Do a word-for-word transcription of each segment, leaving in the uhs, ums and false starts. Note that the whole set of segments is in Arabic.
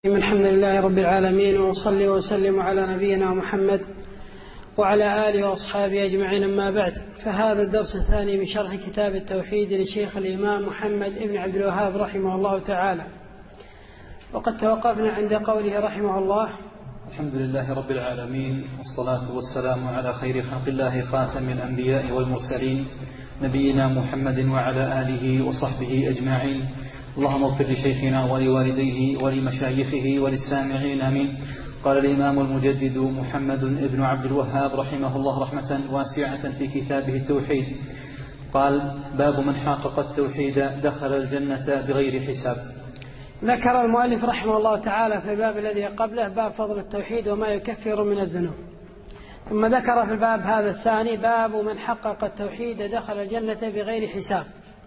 الحمد لله رب العالمين، وصلي وسلم على نبينا محمد وعلى آله وأصحابه أجمعين، أما بعد. فهذا الدرس الثاني من شرح كتاب التوحيد لشيخ الإمام محمد بن عبد الوهاب رحمه الله تعالى. وقد توقفنا عند قوله رحمه الله: الحمد لله رب العالمين، والصلاة والسلام على خير خلق الله خاتم الأنبياء والمرسلين، نبينا محمد وعلى آله وصحبه أجمعين. اللهم اغفر لشيخنا ولوالديه ولمشايخه وللسامعين، آمين. قال الإمام المجدد محمد بن عبد الوهاب رحمه الله رحمة واسعة في كتابه التوحيد، قال: باب من حقق التوحيد دخل الجنة بغير حساب. ذكر المؤلف رحمه الله تعالى في الباب الذي قبله باب فضل التوحيد وما يكفر من الذنوب، ثم ذكر في الباب هذا الثاني باب من حقق التوحيد دخل الجنة بغير حساب.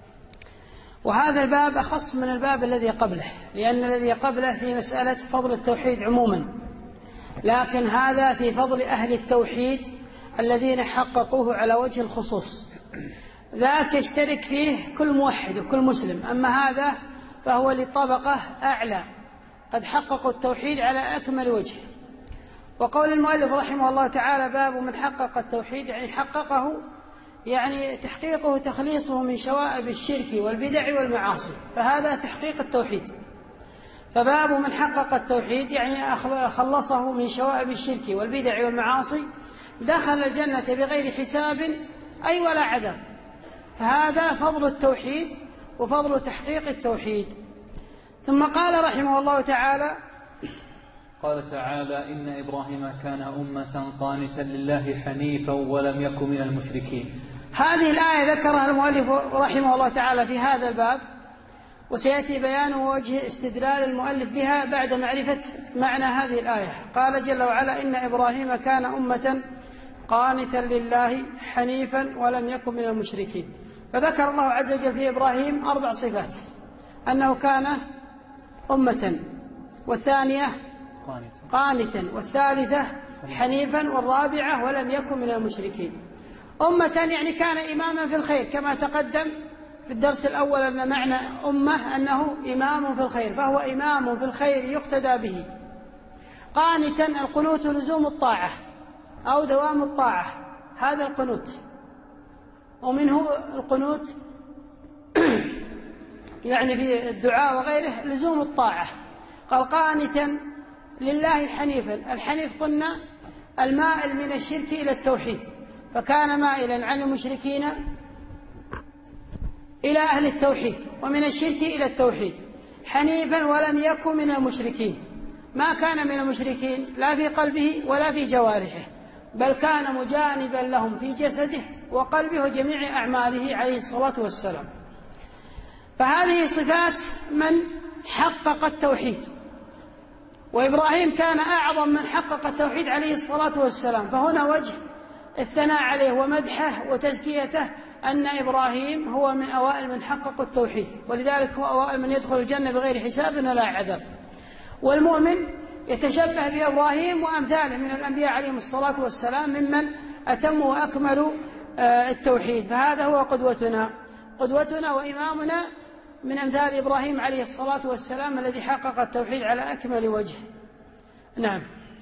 وهذا الباب أخص من الباب الذي قبله، لأن الذي قبله في مسألة فضل التوحيد عموما، لكن هذا في فضل أهل التوحيد الذين حققوه على وجه الخصوص. ذاك يشترك فيه كل موحد وكل مسلم، أما هذا فهو لطبقة أعلى قد حققوا التوحيد على أكمل وجه. وقول المؤلف رحمه الله تعالى باب من حقق التوحيد، يعني حققه، يعني تحقيقه تخليصه من شوائب الشرك والبدع والمعاصي، فهذا تحقيق التوحيد. فباب من حقق التوحيد يعني خلصه من شوائب الشرك والبدع والمعاصي دخل الجنة بغير حساب أي ولا عذاب. فهذا فضل التوحيد وفضل تحقيق التوحيد. ثم قال رحمه الله تعالى: قال تعالى: إن إبراهيم كان أمة قانتا لله حنيفا ولم يكن من المشركين. هذه الآية ذكرها المؤلف رحمه الله تعالى في هذا الباب، وسيأتي بيان وجه استدلال المؤلف بها بعد معرفة معنى هذه الآية. قال جل وعلا: إن إبراهيم كان أمة قانتا لله حنيفا ولم يكن من المشركين. فذكر الله عز وجل في إبراهيم أربع صفات: أنه كان أمة، والثانية قانتا، والثالثة حنيفا، والرابعة ولم يكن من المشركين. أمة يعني كان إماما في الخير، كما تقدم في الدرس الأول أن معنى أمة أنه إمام في الخير، فهو إمام في الخير يقتدى به. قانتا القنوت لزوم الطاعة أو دوام الطاعة، هذا القنوت، ومنه القنوت يعني في الدعاء وغيره لزوم الطاعة. قال قانتا لله حنيفا. الحنيف قلنا المائل من الشرك إلى التوحيد، فكان مائلا عن المشركين إلى أهل التوحيد، ومن الشرك إلى التوحيد. حنيفا ولم يكن من المشركين، ما كان من المشركين لا في قلبه ولا في جوارحه، بل كان مجانبا لهم في جسده وقلبه وجميع أعماله عليه الصلاة والسلام. فهذه صفات من حقق التوحيد. وإبراهيم كان أعظم من حقق التوحيد عليه الصلاة والسلام، فهنا وجه الثناء عليه ومدحه وتزكيته أن إبراهيم هو من أوائل من حقق التوحيد، ولذلك هو أوائل من يدخل الجنة بغير حساب ولا عذاب. والمؤمن يتشبه بإبراهيم وأمثاله من الأنبياء عليهم الصلاة والسلام ممن أتموا وأكملوا التوحيد، فهذا هو قدوتنا قدوتنا وإمامنا من أمثال إبراهيم عليه الصلاة والسلام الذي حقق التوحيد على أكمل وجه. نعم.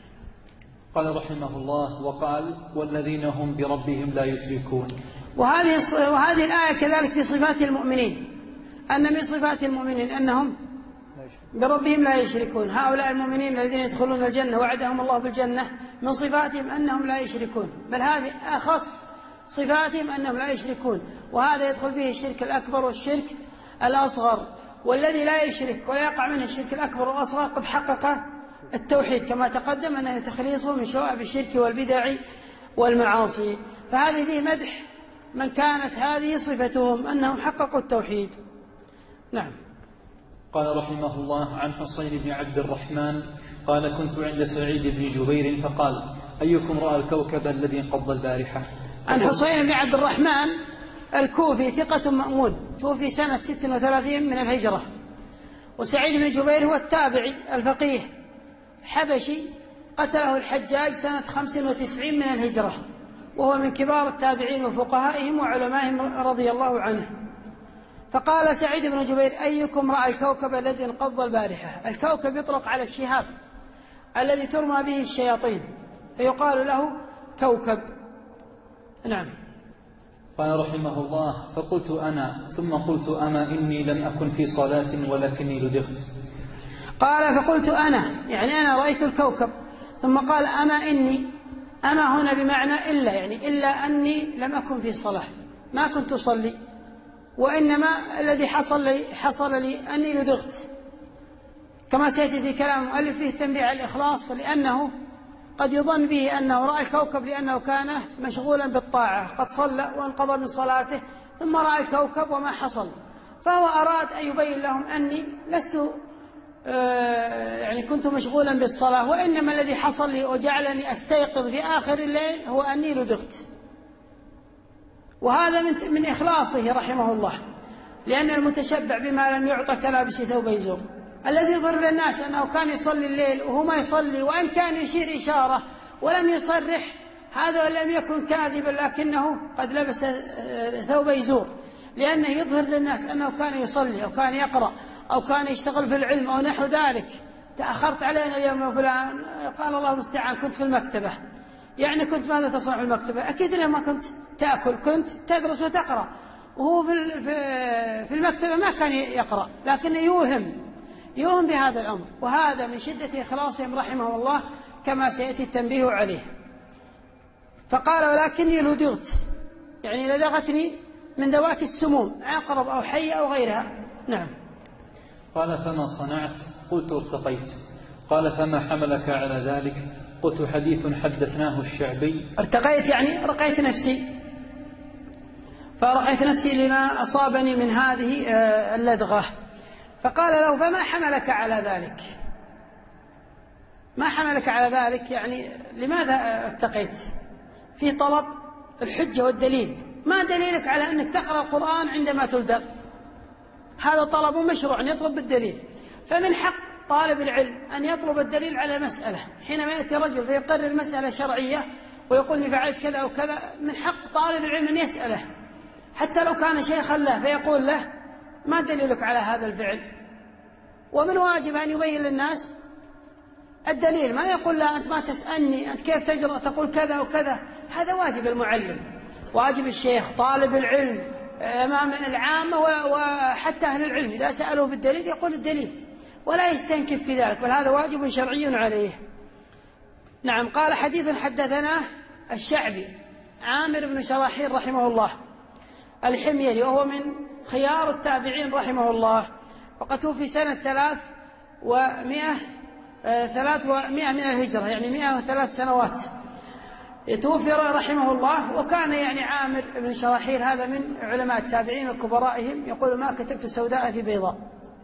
قال رحمه الله: وقال: والذين هم بربهم لا يشركون. وهذه وهذه الآية كذلك في صفات المؤمنين، أن من صفات المؤمنين أنهم بربهم لا يشركون. هؤلاء المؤمنين الذين يدخلون الجنة وعدهم الله بالجنة من صفاتهم أنهم لا يشركون، بل هذه أخص صفاتهم أنهم لا يشركون، وهذا يدخل فيه الشرك الأكبر والشرك الأصغر. والذي لا يشرك ولا يقع منه الشرك الأكبر والأصغر قد حقق التوحيد، كما تقدم أنه تخليصه من شوائب الشرك والبدع والمعاصي. فهذه فيه مدح من كانت هذه صفتهم أنهم حققوا التوحيد. نعم. قال رحمه الله: عن حسين بن عبد الرحمن قال: كنت عند سعيد بن جبير فقال: أيكم رأى الكوكب الذي انقض البارحة؟ عن حسين بن عبد الرحمن الكوفي ثقة مأمون، توفي سنة ست وثلاثين من الهجرة. وسعيد بن جبير هو التابعي الفقيه حبشي، قتله الحجاج سنة خمس وتسعين من الهجرة، وهو من كبار التابعين وفقهائهم وعلمائهم رضي الله عنه. فقال سعيد بن جبير: أيكم رأى الكوكب الذي انقض البارحة؟ الكوكب يطلق على الشهاب الذي ترمى به الشياطين فيقال له كوكب. نعم. قال رحمه الله: فقلت أنا، ثم قلت: أما إني لم أكن في صلاة ولكني لدغت. قال: فقلت أنا، يعني أنا رأيت الكوكب. ثم قال: أما إني، أما هنا بمعنى إلا، يعني إلا أني لم أكن في صلاة، ما كنت أصلي، وإنما الذي حصل لي, حصل لي أني لدغت، كما سيأتي في كلام المؤلف فيه تنبيه على الإخلاص، لأنه قد يظن به أنه رأى الكوكب لأنه كان مشغولا بالطاعة، قد صلى وانقضى من صلاته ثم رأى الكوكب وما حصل، فهو أراد أن يبين لهم أني لست آه يعني كنت مشغولا بالصلاة، وإنما الذي حصل لي وجعلني أستيقظ في آخر الليل هو أني لدغت. وهذا من, من إخلاصه رحمه الله، لأن المتشبع بما لم يعطى كلابس ثوب يزور. الذي يظهر للناس أنه كان يصلي الليل وهو ما يصلي، وأن كان يشير إشارة ولم يصرح، هذا لم يكن كاذبا لكنه قد لبس ثوب يزور، لأنه يظهر للناس أنه كان يصلي أو كان يقرأ أو كان يشتغل في العلم أو نحو ذلك. تأخرت علينا اليوم يا فلان، قال الله المستعان كنت في المكتبة. يعني كنت ماذا تصنع في المكتبة؟ أكيد لما كنت تأكل، كنت تدرس وتقرأ، وهو في المكتبة ما كان يقرأ، لكنه يوهم يوهم بهذا الأمر. وهذا من شدة إخلاصهم رحمه الله، كما سيأتي التنبيه عليه. فقال: ولكني لدغت، يعني لدغتني من ذوات السموم، عقرب أو حي أو غيرها. نعم. قال: فما صنعت؟ قلت: ارتقيت. قال: فما حملك على ذلك؟ قلت: حديث حدثناه الشعبي. ارتقيت يعني رقيت نفسي، فرقيت نفسي لما أصابني من هذه اللدغة. فقال له: فما حملك على ذلك؟ ما حملك على ذلك يعني لماذا ارتقيت؟ في طلب الحجة والدليل. ما دليلك على أنك تقرأ القرآن عندما تلدغ؟ هذا طلب مشروع، يطلب بالدليل. فمن حق طالب العلم أن يطلب الدليل على مسألة. حينما يأتي رجل فيقرر مسألة شرعية ويقول لي فعلت كذا أو كذا، من حق طالب العلم أن يسأله، حتى لو كان شيخا له، فيقول له: ما دليلك على هذا الفعل؟ ومن واجب أن يبين للناس الدليل، ما يقول له: أنت ما تسألني، أنت كيف تجرأ تقول كذا وكذا. هذا واجب المعلم، واجب الشيخ، طالب العلم أمام العامة وحتى أهل العلم، إذا سألوا بالدليل يقول الدليل ولا يستنكف في ذلك، بل هذا واجب شرعي عليه. نعم. قال: حديث حدثناه الشعبي عامر بن شراحيل رحمه الله الحميري، وهو من خيار التابعين رحمه الله، وقد توفي سنة ثلاث ومائة ثلاث ومائة من الهجرة، يعني مائة وثلاث سنوات توفي رحمه الله. وكان يعني عامر بن شراحيل هذا من علماء التابعين وكبرائهم، يقول: ما كتبت سوداء في بيضاء،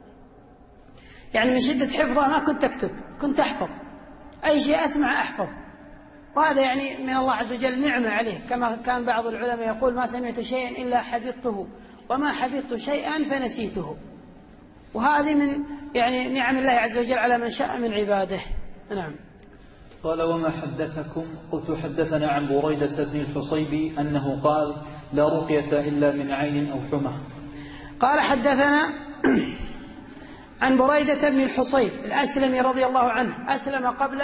يعني من شدة حفظه ما كنت أكتب، كنت أحفظ أي شيء أسمع أحفظ. وهذا يعني من الله عز وجل نعمة عليه، كما كان بعض العلماء يقول: ما سمعت شيئا إلا حفظته، وما حفظت شيئا فنسيته. وهذه من يعني نعم الله عز وجل على من شاء من عباده. نعم. قال: وما حدثكم؟ قلت: حدثنا عن بريدة بن الحصيب أنه قال: لا رقية إلا من عين أو حمى. قال: حدثنا عن بريدة بن الحصيب الأسلمي رضي الله عنه، أسلم قبل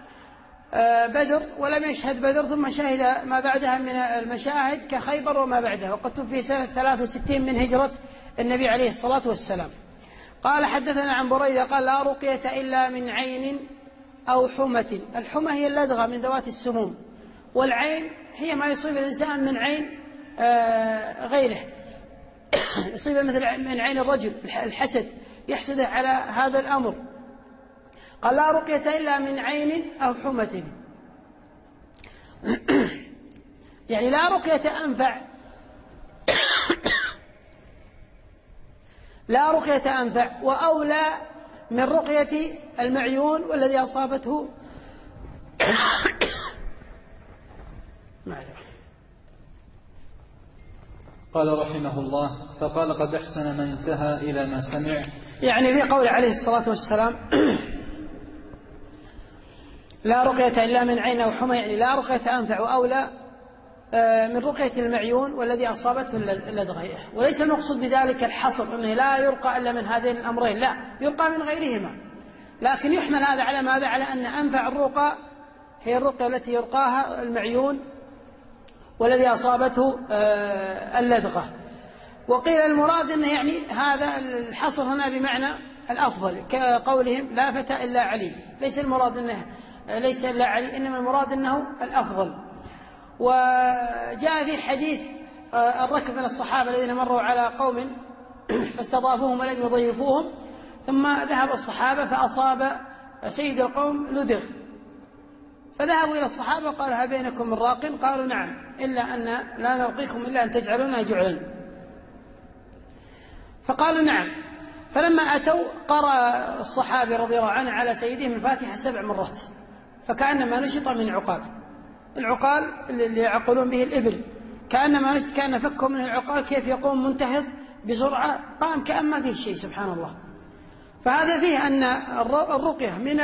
بدر ولم يشهد بدر، ثم شهد ما بعدها من المشاهد كخيبر وما بعدها، وقد توفي سنة ثلاث وستين من هجرة النبي عليه الصلاة والسلام. قال: حدثنا عن بريدة قال: لا رقية إلا من عين أو حمة. الحمى هي اللدغة من ذوات السموم، والعين هي ما يصيب الإنسان من عين غيره، يصيب مثل من عين الرجل الحسد، يحسده على هذا الأمر. قال: لا رقية إلا من عين أو حمة، يعني لا رقية أنفع لا رقية أنفع وأولى من رقية المعيون والذي أصابته قال رحمه الله: فقال: قد أحسن من انتهى إلى ما سمع. يعني في قول عليه الصلاة والسلام: لا رقية إلا من عين أو حمى، يعني لا رقية أنفع وأولى من رقية المعيون والذي أصابته اللدغة، وليس المقصود بذلك الحصر أنه لا يرقى إلا من هذين الأمرين، لا، يرقى من غيرهما، لكن يحمل هذا على ماذا؟ على أن أنفع الرقى هي الرقية التي يرقاها المعيون والذي أصابته اللدغة. وقيل المراد أنه يعني هذا الحصر هنا بمعنى الأفضل، كقولهم لا فتى إلا علي، ليس المراد أنه ليس إلا علي، إنما المراد أنه الأفضل. وجاء في حديث الركب من الصحابة الذين مروا على قوم فاستضافوهم ولم يضيفوهم، ثم ذهب الصحابة فأصاب سيد القوم لدغ، فذهبوا إلى الصحابة وقال هل بينكم من راق؟ قالوا نعم، إلا أن لا نرقيكم إلا أن تجعلونا جعلا. فقالوا نعم. فلما أتوا قرأ الصحابي رضي الله عنه على سيدهم الفاتحة سبع مرات، فكأنما نشط من عقال، العقال اللي يعقلون به الإبل، كأنما نشط، كأن فكهم من العقال كيف يقوم منتهض بسرعة، قام كأن ما فيه شيء، سبحان الله. فهذا فيه أن الرقية من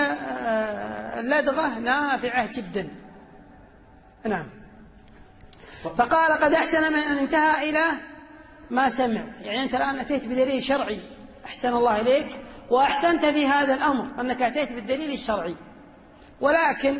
اللدغة نافعة جدا. نعم. فقال قد أحسن من أن انتهى إلى ما سمع، يعني أنت الآن أتيت بدليل شرعي، أحسن الله إليك، وأحسنت في هذا الأمر أنك أتيت بالدليل الشرعي. ولكن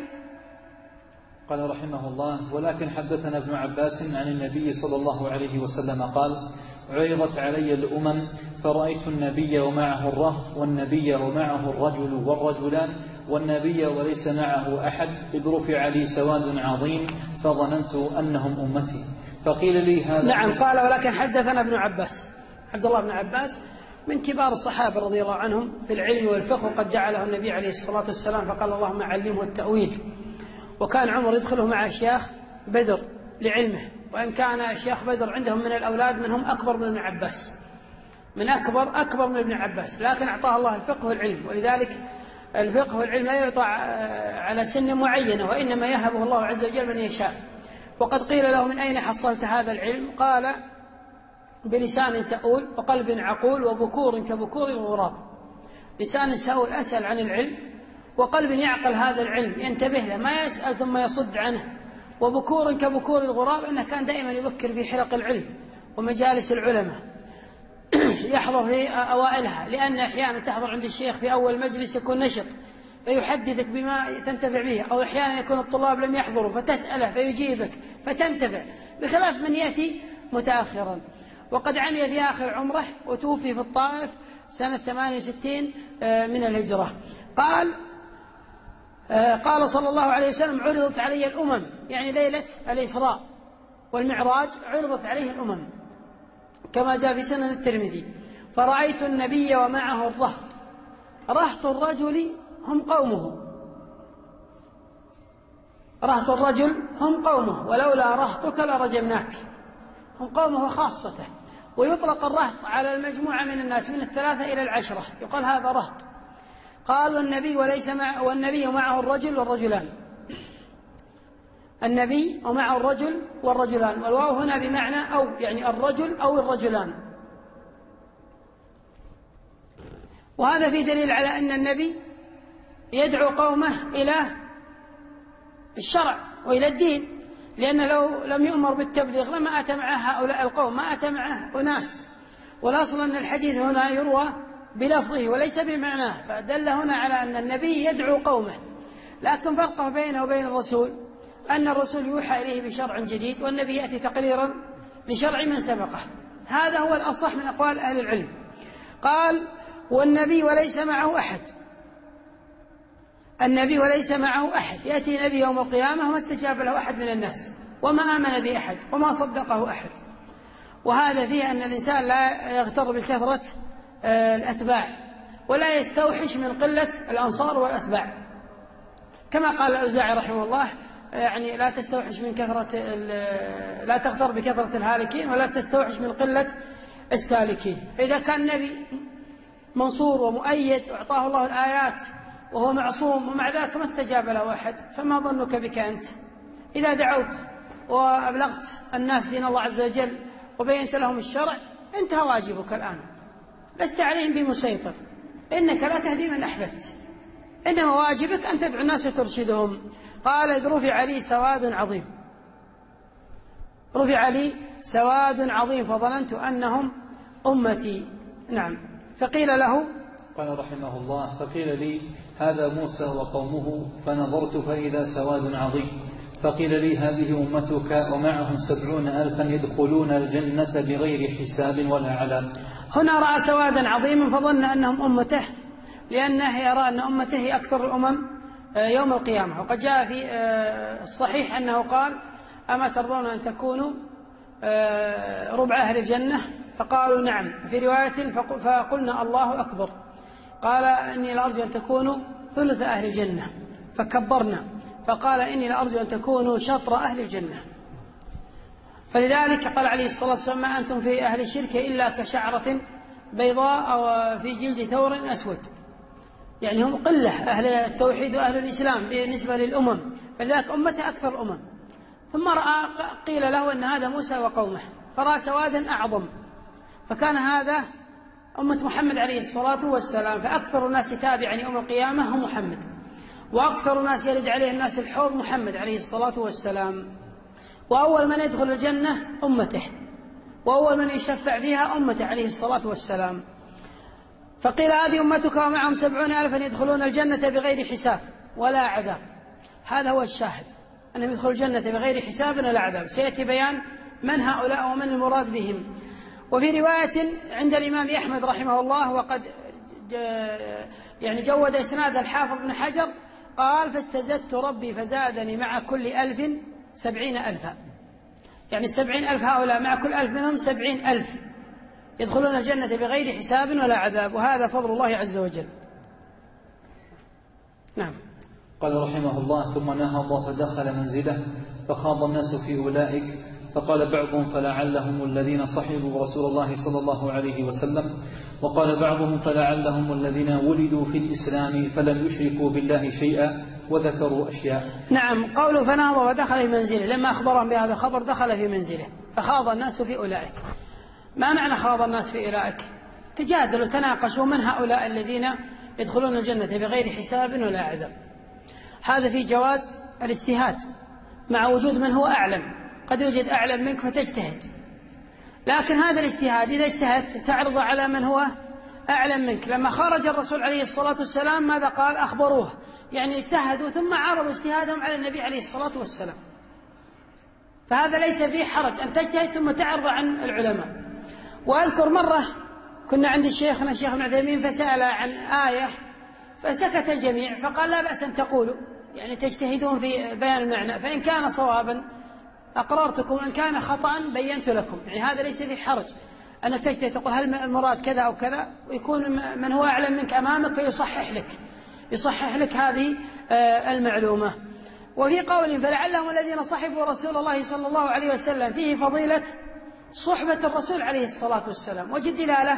قال رحمه الله ولكن حدثنا ابن عباس عن النبي صلى الله عليه وسلم قال عرضت علي الأمم فرأيت النبي ومعه الرهط والنبي ومعه الرجل والرجلان والنبي وليس معه أحد إذ رفع لي سواد عظيم فظننت أنهم أمتي. فقيل لي هذا. نعم. قال ولكن حدثنا ابن عباس، عبد الله بن عباس من كبار الصحابة رضي الله عنهم في العلم والفقه، وقد دعا له النبي عليه الصلاة والسلام فقال اللهم علمه التأويل. وكان عمر يدخله مع أشياخ بدر لعلمه، وإن كان أشياخ بدر عندهم من الأولاد منهم أكبر من ابن عباس، من أكبر أكبر من ابن عباس، لكن أعطاه الله الفقه والعلم، ولذلك الفقه والعلم لا يعطى على سن معينة، وإنما يهبه الله عز وجل من يشاء. وقد قيل له من أين حصلت هذا العلم؟ قال بلسان سؤول وقلب عقول وبكور كبكور الغراب. لسان سؤول أسأل عن العلم، وقلب يعقل هذا العلم ينتبه له، ما يسأل ثم يصد عنه، وبكور كبكور الغراب، إنه كان دائما يبكر في حلق العلم ومجالس العلماء يحضر في أوائلها، لأن أحيانا تحضر عند الشيخ في أول مجلس يكون نشط فيحدثك بما تنتفع به، أو أحيانا يكون الطلاب لم يحضروا فتسأله فيجيبك فتنتفع، بخلاف من يأتي متأخرا. وقد عمي في آخر عمره وتوفي في الطائف سنة ثمانية وستين من الهجرة. قال قال صلى الله عليه وسلم عرضت علي الأمم، يعني ليلة الإسراء والمعراج عرضت عليه الأمم كما جاء في سنن الترمذي، فرأيت النبي ومعه الرهط. رهط الرجل هم قومه، رهط الرجل هم قومه، ولولا رهطك لرجمناك، هم قومه خاصته. ويطلق الرهط على المجموعة من الناس من الثلاثة إلى العشرة، يقال هذا رهط. قال والنبي وليس مع والنبي ومعه الرجل والرجلان، النبي ومعه الرجل والرجلان، والواو هنا بمعنى أو، يعني الرجل أو الرجلان. وهذا في دليل على أن النبي يدعو قومه إلى الشرع وإلى الدين، لأن لو لم يؤمر بالتبليغ لما أتى مع هؤلاء القوم، ما أتى معه أناس. والأصل أن الحديث هنا يروى بلفظه وليس بمعناه، فدل هنا على أن النبي يدعو قومه. لكن فرقه بينه وبين الرسول أن الرسول يوحى إليه بشرع جديد، والنبي يأتي تقريرا لشرع من سبقه. هذا هو الأصح من أقوال أهل العلم. قال والنبي وليس معه أحد، النبي وليس معه أحد، يأتي نبي يوم القيامة وما استجاب له أحد من الناس، وما آمن بأحد، وما صدقه أحد. وهذا فيه أن الإنسان لا يغتر بكثرة الأتباع، ولا يستوحش من قلة الأنصار والأتباع، كما قال الأوزاعي رحمه الله، يعني لا تستوحش من كثرة، لا تغتر بكثرة الهالكين، ولا تستوحش من قلة السالكين. فإذا كان نبي منصور ومؤيد وأعطاه الله الآيات وهو معصوم ومع ذلك ما استجاب له أحد، فما ظنك بك أنت؟ إذا دعوت وأبلغت الناس دين الله عز وجل وبينت لهم الشرع انتهى واجبك الآن، لست عليهم بمسيطر، إنك لا تهدي من أحببت، إنما واجبك أن تدعو الناس وترشدهم. قال إذ رفع لي سواد عظيم. رفع لي سواد عظيم فظننت أنهم أمتي. نعم. فقيل له، قال رحمه الله: فقيل لي هذا موسى وقومه، فنظرت فإذا سواد عظيم، فقيل لي هذه أمتك ومعهم سبعون ألفا يدخلون الجنة بغير حساب ولا عذاب. هنا رأى سوادا عظيما فظن أنهم أمته، لأنه يرى أن أمته أكثر الأمم يوم القيامة. وقد جاء في الصحيح أنه قال: أما ترضون أن تكونوا ربع أهل الجنة؟ فقالوا نعم. في رواية فقلنا الله أكبر. قال: إني لأرجو أن تكونوا ثلث أهل الجنة، فكبرنا. فقال: إني لأرجو أن تكونوا شطر أهل الجنة. فلذلك قال عليه الصلاة والسلام: ما أنتم في أهل الشرك إلا كشعرة بيضاء أو في جلد ثور أسود. يعني هم قلة أهل التوحيد وأهل الإسلام بالنسبة للأمم، فلذلك أمته أكثر الأمم. ثم رأى قيل له أن هذا موسى وقومه، فرأى سوادا أعظم، فكان هذا أمة محمد عليه الصلاة والسلام. فأكثر الناس تابعا يوم القيامة هم محمد، وأكثر الناس يرد عليه الناس الحوض محمد عليه الصلاة والسلام. وأول من يدخل الجنة أمته، وأول من يشفع فيها أمته عليه الصلاة والسلام. فقيل: هذه أمتك ومعهم سبعون ألفا يدخلون الجنة بغير حساب ولا عذاب. هذا هو الشاهد، أنهم يدخلوا الجنة بغير حساب ولا عذاب. سيأتي بيان من هؤلاء ومن المراد بهم. وفي رواية عند الإمام أحمد رحمه الله، وقد يعني جود إسناد الحافظ بن حجر، قال: فاستزدت ربي فزادني مع كل ألف سبعين ألفا. يعني السبعين ألف هؤلاء مع كل ألف منهم سبعين ألف يدخلون الجنة بغير حساب ولا عذاب، وهذا فضل الله عز وجل. نعم. قال رحمه الله: ثم نهض فدخل منزله فخاض الناس في أولئك، فقال بعضهم: فلعلهم الذين صحبوا رسول الله صلى الله عليه وسلم، وقال بعضهم: فلعلهم الذين ولدوا في الإسلام فلم يشركوا بالله شيئا، وذكروا أشياء. نعم. قوله فنهض ودخل في منزله، لما أخبرهم بهذا الخبر دخل في منزله فخاض الناس في أولئك. ما معنى خاض الناس في أولئك؟ تجادلوا تناقشوا من هؤلاء الذين يدخلون الجنة بغير حساب ولا عذاب. هذا في جواز الاجتهاد مع وجود من هو أعلم، قد يوجد أعلم منك فتجتهد، لكن هذا الاجتهاد إذا اجتهدت تعرض على من هو أعلم منك. لما خرج الرسول عليه الصلاة والسلام ماذا قال؟ أخبروه، يعني اجتهدوا ثم عرضوا اجتهادهم على النبي عليه الصلاة والسلام. فهذا ليس فيه حرج أن تجتهد ثم تعرض عن العلماء. وأذكر مرة كنا عند شيخنا الشيخ ابن عثيمين فسأل عن آية فسكت الجميع، فقال: لا بأس أن تقولوا، يعني تجتهدون في بيان المعنى، فإن كان صوابا أقررتكم وإن كان خطأ بينت لكم. يعني هذا ليس فيه حرج أنك تجتهد تقول هل المراد كذا أو كذا، ويكون من هو أعلم منك أمامك فيصحح لك يصحح لك هذه المعلومة. وفي قول فلعلهم الذين صحبوا رسول الله صلى الله عليه وسلم فيه فضيلة صحبة الرسول عليه الصلاة والسلام. وجد دلالة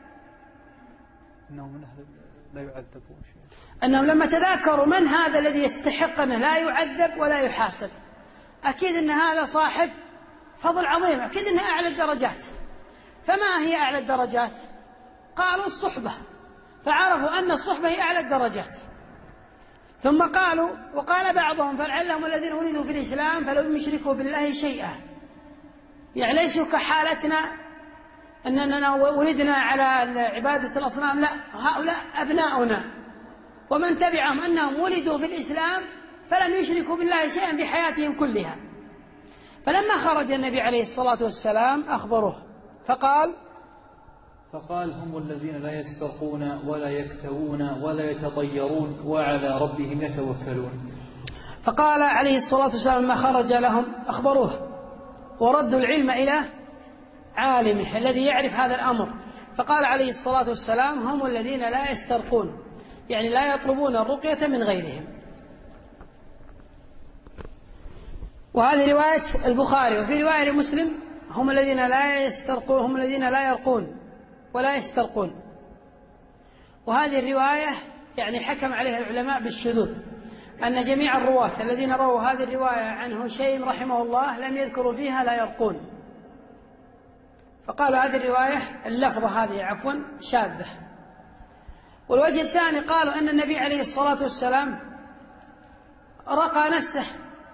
أنهم لا يعذبون شيء، أنهم لما تذاكروا من هذا الذي يستحق أنه لا يعذب ولا يحاسب، أكيد أن هذا صاحب فضل عظيم، أكيد أنه أعلى الدرجات. فما هي أعلى الدرجات؟ قالوا الصحبة، فعرفوا أن الصحبة هي أعلى الدرجات. ثم قالوا وقال بعضهم فلعلهم الذين ولدوا في الإسلام فلم يشركوا بالله شيئا، يعني ليسوا كحالتنا أننا ولدنا على عبادة الأصنام، لا، هؤلاء أبناؤنا ومن تبعهم أنهم ولدوا في الإسلام فلم يشركوا بالله شيئا بحياتهم كلها. فلما خرج النبي عليه الصلاة والسلام أخبروه فقال فقال هم الذين لا يسترقون ولا يكتوون ولا يتطيرون وعلى ربهم يتوكلون. فقال عليه الصلاة والسلام ما خرج لهم أخبروه وردوا العلم إلى عالمه الذي يعرف هذا الأمر. فقال عليه الصلاة والسلام هم الذين لا يسترقون، يعني لا يطلبون الرقية من غيرهم. وهذه رواية البخاري. وفي رواية لمسلم هم الذين لا يسترقون هم الذين لا يرقون ولا يسترقون. وهذه الرواية يعني حكم عليها العلماء بالشذوذ، أن جميع الرواة الذين رووا هذه الرواية عن هشيم رحمه الله لم يذكروا فيها لا يرقون، فقالوا هذه الرواية اللفظة هذه عفوا شاذة. والوجه الثاني قالوا أن النبي عليه الصلاة والسلام رقى نفسه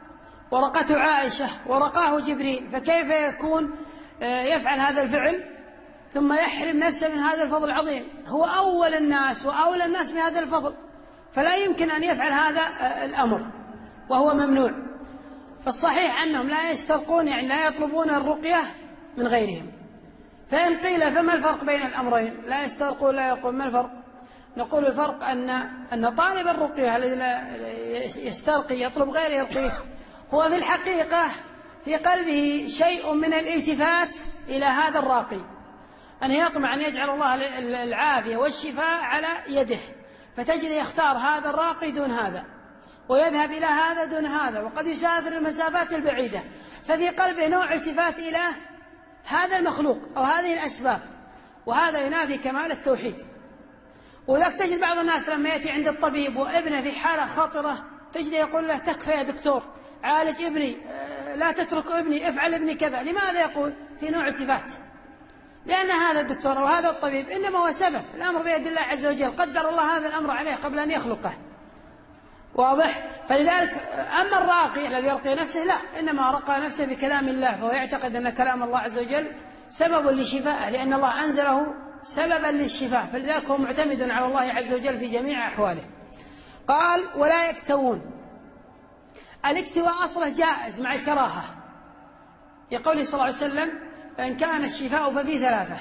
ورقته عائشة ورقاه جبريل، فكيف يكون يفعل هذا الفعل ثم يحرم نفسه من هذا الفضل العظيم؟ هو أول الناس وأولى الناس بهذا الفضل، فلا يمكن أن يفعل هذا الأمر وهو ممنوع. فالصحيح أنهم لا يسترقون، يعني لا يطلبون الرقية من غيرهم. فإن قيل فما الفرق بين الأمرين؟ لا يسترقون لا يقول، ما الفرق؟ نقول الفرق أن أن طالب الرقية الذي يسترقي يطلب غيره يرقيه هو في الحقيقة في قلبه شيء من الالتفات إلى هذا الراقي، أن يطمع أن يجعل الله العافية والشفاء على يده، فتجد يختار هذا الراقي دون هذا، ويذهب إلى هذا دون هذا، وقد يسافر المسافات البعيدة، ففي قلبه نوع التفات إلى هذا المخلوق أو هذه الأسباب، وهذا ينافي كمال التوحيد. ولك تجد بعض الناس لما يأتي عند الطبيب وابنه في حالة خطرة تجد يقول له تكفى يا دكتور، عالج ابني، لا تترك ابني، افعل ابني كذا. لماذا يقول؟ في نوع التفات، لأن هذا الدكتور أو هذا الطبيب إنما هو سبب، الأمر بيد الله عز وجل، قدر الله هذا الأمر عليه قبل أن يخلقه، واضح؟ فلذلك أما الراقي الذي يرقي نفسه لا، إنما رقى نفسه بكلام الله، فهو يعتقد أن كلام الله عز وجل سبب لشفائه، لأن الله أنزله سببا للشفاء، فلذلك هو معتمد على الله عز وجل في جميع أحواله. قال ولا يكتوون. الاكتواء أصله جائز مع الكراهة، يقول صلى الله عليه وسلم فإن كان الشفاء ففي ثلاثة: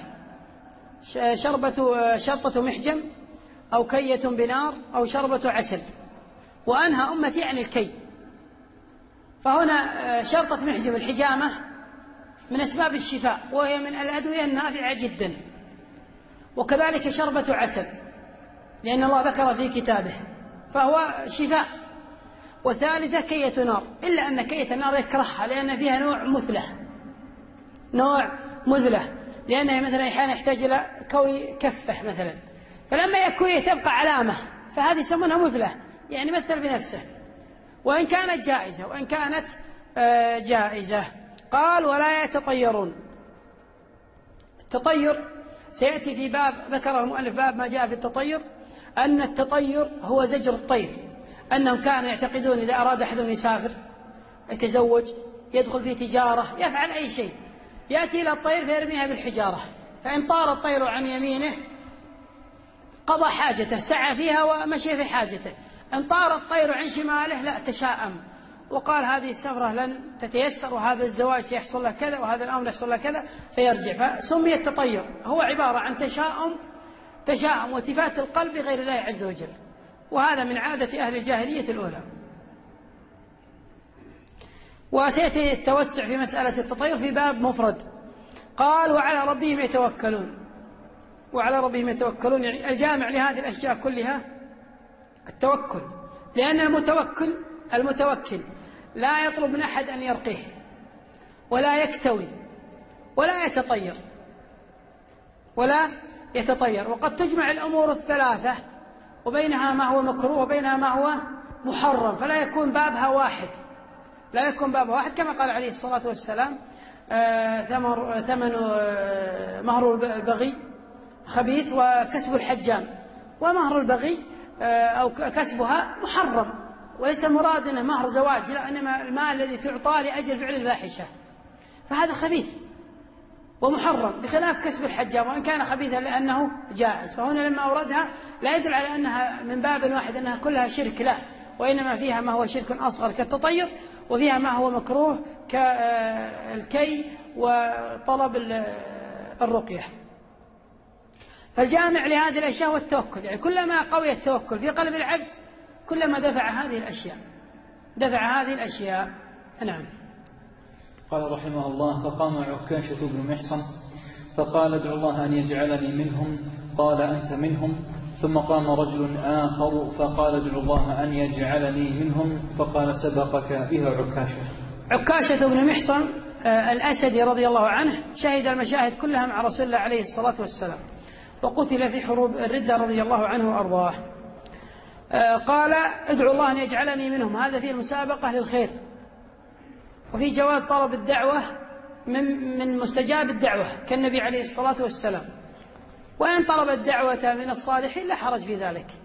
شربة شرطة محجم، أو كية بنار، أو شربة عسل، وأنهى أمتي عن الكي. فهنا شرطة محجم الحجامة من أسباب الشفاء، وهي من الأدوية النافعة جدا، وكذلك شربة عسل لأن الله ذكر في كتابه فهو شفاء. وثالثة كية نار، إلا أن كية النار يكرهها لأن فيها نوع مثلة، نوع مثلة لأنه مثلا أحيانا يحتاج إلى كوي كفه مثلا، فلما يكوي تبقى علامة، فهذه يسمونها مثلة، يعني مثل بنفسه، وإن كانت جائزة وإن كانت جائزة. قال ولا يتطيرون. التطير سيأتي في باب ذكر المؤلف باب ما جاء في التطير، أن التطير هو زجر الطير، أنهم كانوا يعتقدون إذا أراد أحد يسافر يتزوج يدخل في تجارة يفعل أي شيء يأتي إلى الطير فيرميها بالحجارة، فإن طار الطير عن يمينه قضى حاجته سعى فيها ومشي في حاجته، إن طار الطير عن شماله لا تشاءم وقال هذه السفرة لن تتيسر وهذا الزواج سيحصل له كذا وهذا الأمر يحصل له كذا فيرجع. فسمي التطير هو عبارة عن تشاؤم تشاؤم وتفات القلب بغير الله عز وجل، وهذا من عادة أهل الجاهلية الأولى. وسيأتي التوسع في مسألة التطير في باب مفرد. قال وعلى ربهم يتوكلون. وعلى ربهم يتوكلون يعني الجامع لهذه الأشياء كلها التوكل، لأن المتوكل المتوكل لا يطلب من أحد أن يرقيه ولا يكتوي ولا يتطير ولا يتطير وقد تجمع الأمور الثلاثة وبينها ما هو مكروه وبينها ما هو محرم، فلا يكون بابها واحد لا يكون بابها واحد كما قال عليه الصلاة والسلام آه ثمر ثمن آه مهر البغي خبيث وكسب الحجام، ومهر البغي آه أو كسبها محرم، وليس المراد أنه مهر زواج، لا، إنما المال الذي تعطى لأجل فعل الفاحشة، فهذا خبيث ومحرم بخلاف كسب الحجام وإن كان خبيثا لأنه جائز. فهنا لما أوردها لا يدل على أنها من باب واحد أنها كلها شرك، لا، وإنما فيها ما هو شرك أصغر كالتطير، وفيها ما هو مكروه كالكي وطلب الرقية. فالجامع لهذه الأشياء هو التوكل، يعني كلما قوي التوكل في قلب العبد كلما دفع هذه الأشياء دفع هذه الأشياء نعم. قال رحمه الله فقام عكاشة بن محصن فقال ادعو الله أن يجعلني منهم، قال أنت منهم. ثم قام رجل آخر فقال ادعو الله أن يجعلني منهم، فقال سبقك بها عكاشة. عكاشة بن محصن الأسدي رضي الله عنه شهد المشاهد كلها مع رسول الله عليه الصلاة والسلام، وقتل في حروب الردة رضي الله عنه وأرضاه. قال ادعو الله أن يجعلني منهم، هذا فيه المسابقة للخير، وفي جواز طلب الدعوة من, من مستجاب الدعوة كالنبي عليه الصلاة والسلام، وإن طلب الدعوة من الصالحين لا حرج في ذلك.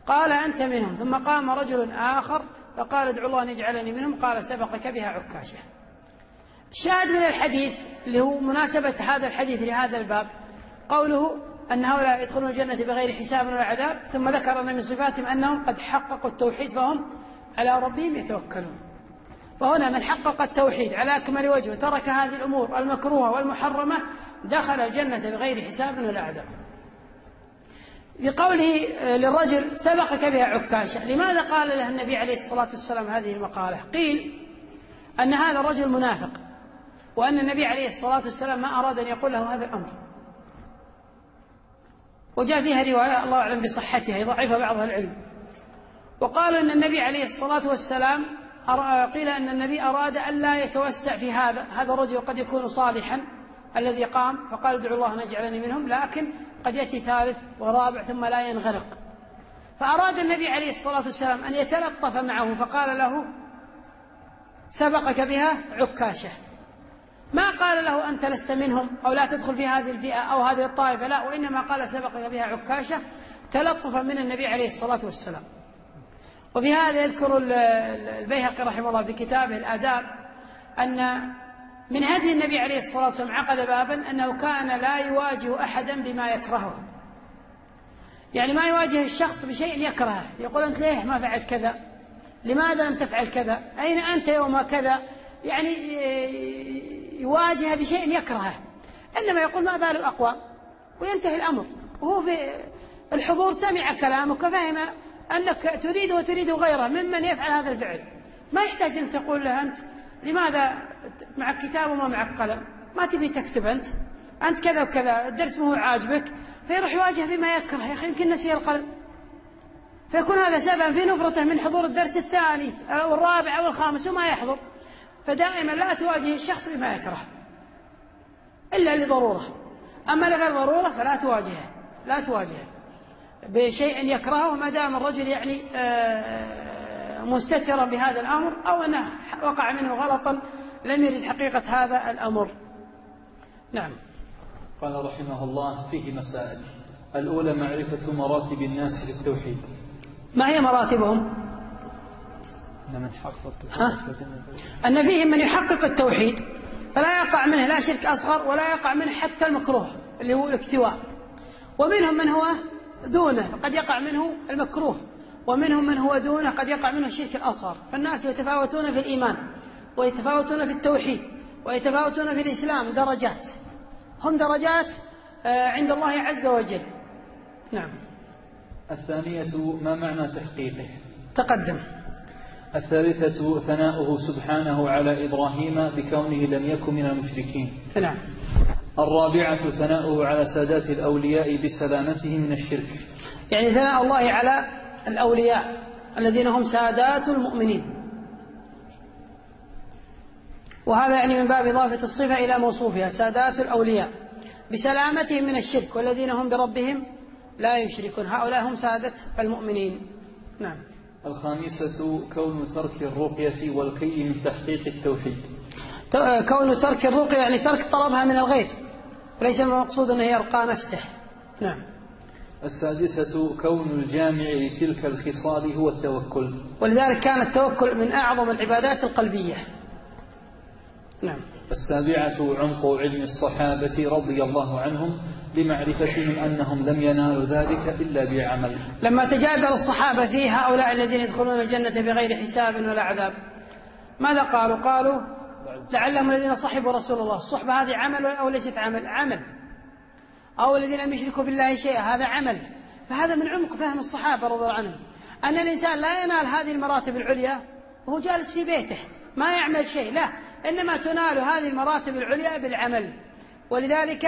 قال أنت منهم. ثم قام رجل آخر فقال ادعو الله أن يجعلني منهم، قال سبقك بها عكاشة. الشاهد من الحديث اللي هو مناسبة هذا الحديث لهذا الباب قوله أن هؤلاء يدخلون الجنة بغير حساب ولا عذاب، ثم ذكر أن من صفاتهم أنهم قد حققوا التوحيد فهم على ربهم يتوكلون. فهنا من حقق التوحيد على أكمل وجه وترك هذه الأمور المكروهة والمحرمة دخل الجنة بغير حساب ولا عذاب. بقوله للرجل سبقك بها عكاشة، لماذا قال له النبي عليه الصلاة والسلام هذه المقالة؟ قيل أن هذا الرجل منافق، وأن النبي عليه الصلاة والسلام ما أراد أن يقول له هذا الأمر. وجاء فيها رواية الله أعلم بصحتها يضعفها بعض العلم، وقال أن النبي عليه الصلاة والسلام قيل أن النبي أراد أن لا يتوسع في هذا هذا الرجل قد يكون صالحا الذي قام فقال ادعو الله أن يجعلني منهم، لكن قد يأتي ثالث ورابع ثم لا ينغرق. فأراد النبي عليه الصلاة والسلام أن يتلطف معه فقال له سبقك بها عكاشة، ما قال له أنت لست منهم أو لا تدخل في هذه الفئة أو هذه الطائفة، لا، وإنما قال سبقك بها عكاشة تلطفا من النبي عليه الصلاة والسلام. وفي هذا يذكر البيهقي رحمه الله في كتابه الآداب أن من هدي النبي عليه الصلاة والسلام عقد بابا أنه كان لا يواجه أحدا بما يكرهه، يعني ما يواجه الشخص بشيء يكرهه، يقول أنت ليه ما فعلت كذا، لماذا لم تفعل كذا، أين أنت يوم كذا، يعني يواجه بشيء يكرهه، إنما يقول ما بال أقوى وينتهي الأمر. وهو في الحضور سمع كلامك فهم أنك تريد وتريد غيره ممن يفعل هذا الفعل، ما يحتاج أن تقول له أنت لماذا معك كتاب وما معك قلم، ما تبي تكتب أنت أنت كذا وكذا، الدرس مو عاجبك، فيروح يواجه بما يكره، يا أخي يمكن نسي القلم، فيكون هذا سببا في نفرته من حضور الدرس الثاني أو الرابع أو الخامس وما يحضر. فدائما لا تواجه الشخص بما يكره إلا لضرورة، أما لغير ضرورة فلا تواجهه لا تواجهه بشيء يكرهه، ما دام الرجل يعني مستترا بهذا الأمر أو أنه وقع منه غلطا لم يرد حقيقة هذا الأمر. نعم. قال رحمه الله فيه مسائل. الأولى معرفة مراتب الناس للتوحيد. ما هي مراتبهم؟ من حقق أن فيهم من يحقق التوحيد فلا يقع منه لا شرك أصغر ولا يقع منه حتى المكروه اللي هو الاكتواء، ومنهم من هو دونه قد يقع منه المكروه، ومنهم من هو دونه قد يقع منه الشرك الأصغر. فالناس يتفاوتون في الإيمان ويتفاوتون في التوحيد ويتفاوتون في الإسلام درجات، هم درجات عند الله عز وجل. نعم. الثانية ما معنى تحقيقه؟ تقدم. الثالثة ثناؤه سبحانه على إبراهيم بكونه لم يكن من المشركين. نعم. الرابعة ثناؤه على سادات الأولياء بسلامته من الشرك، يعني ثناء الله على الأولياء الذين هم سادات المؤمنين، وهذا يعني من باب إضافة الصفة إلى موصوفها، سادات الأولياء بسلامتهم من الشرك والذين هم بربهم لا يشركون، هؤلاء هم سادة المؤمنين. نعم. الخامسة كون ترك الرقية والكي من تحقيق التوحيد. كون ترك الرقية يعني ترك طلبها من الغير، وليس المقصود أنه يرقى نفسه. نعم. السادسة كون الجامع لتلك الخصال هو التوكل، ولذلك كان التوكل من أعظم العبادات القلبية. نعم. السابعة عمق علم الصحابة رضي الله عنهم لمعرفتهم أنهم لم ينالوا ذلك إلا بعمل. لما تجادل الصحابة في هؤلاء الذين يدخلون الجنة بغير حساب ولا عذاب ماذا قالوا؟ قالوا لعلهم الذين صحبوا رسول الله. الصحبة هذه عمل أو ليست عمل؟ عمل. أو الذين لم يشركوا بالله شيئا هذا عمل. فهذا من عمق فهم الصحابة رضي الله عنهم أن الإنسان لا ينال هذه المراتب العليا وهو جالس في بيته ما يعمل شيء، لا، إنما تنال هذه المراتب العليا بالعمل. ولذلك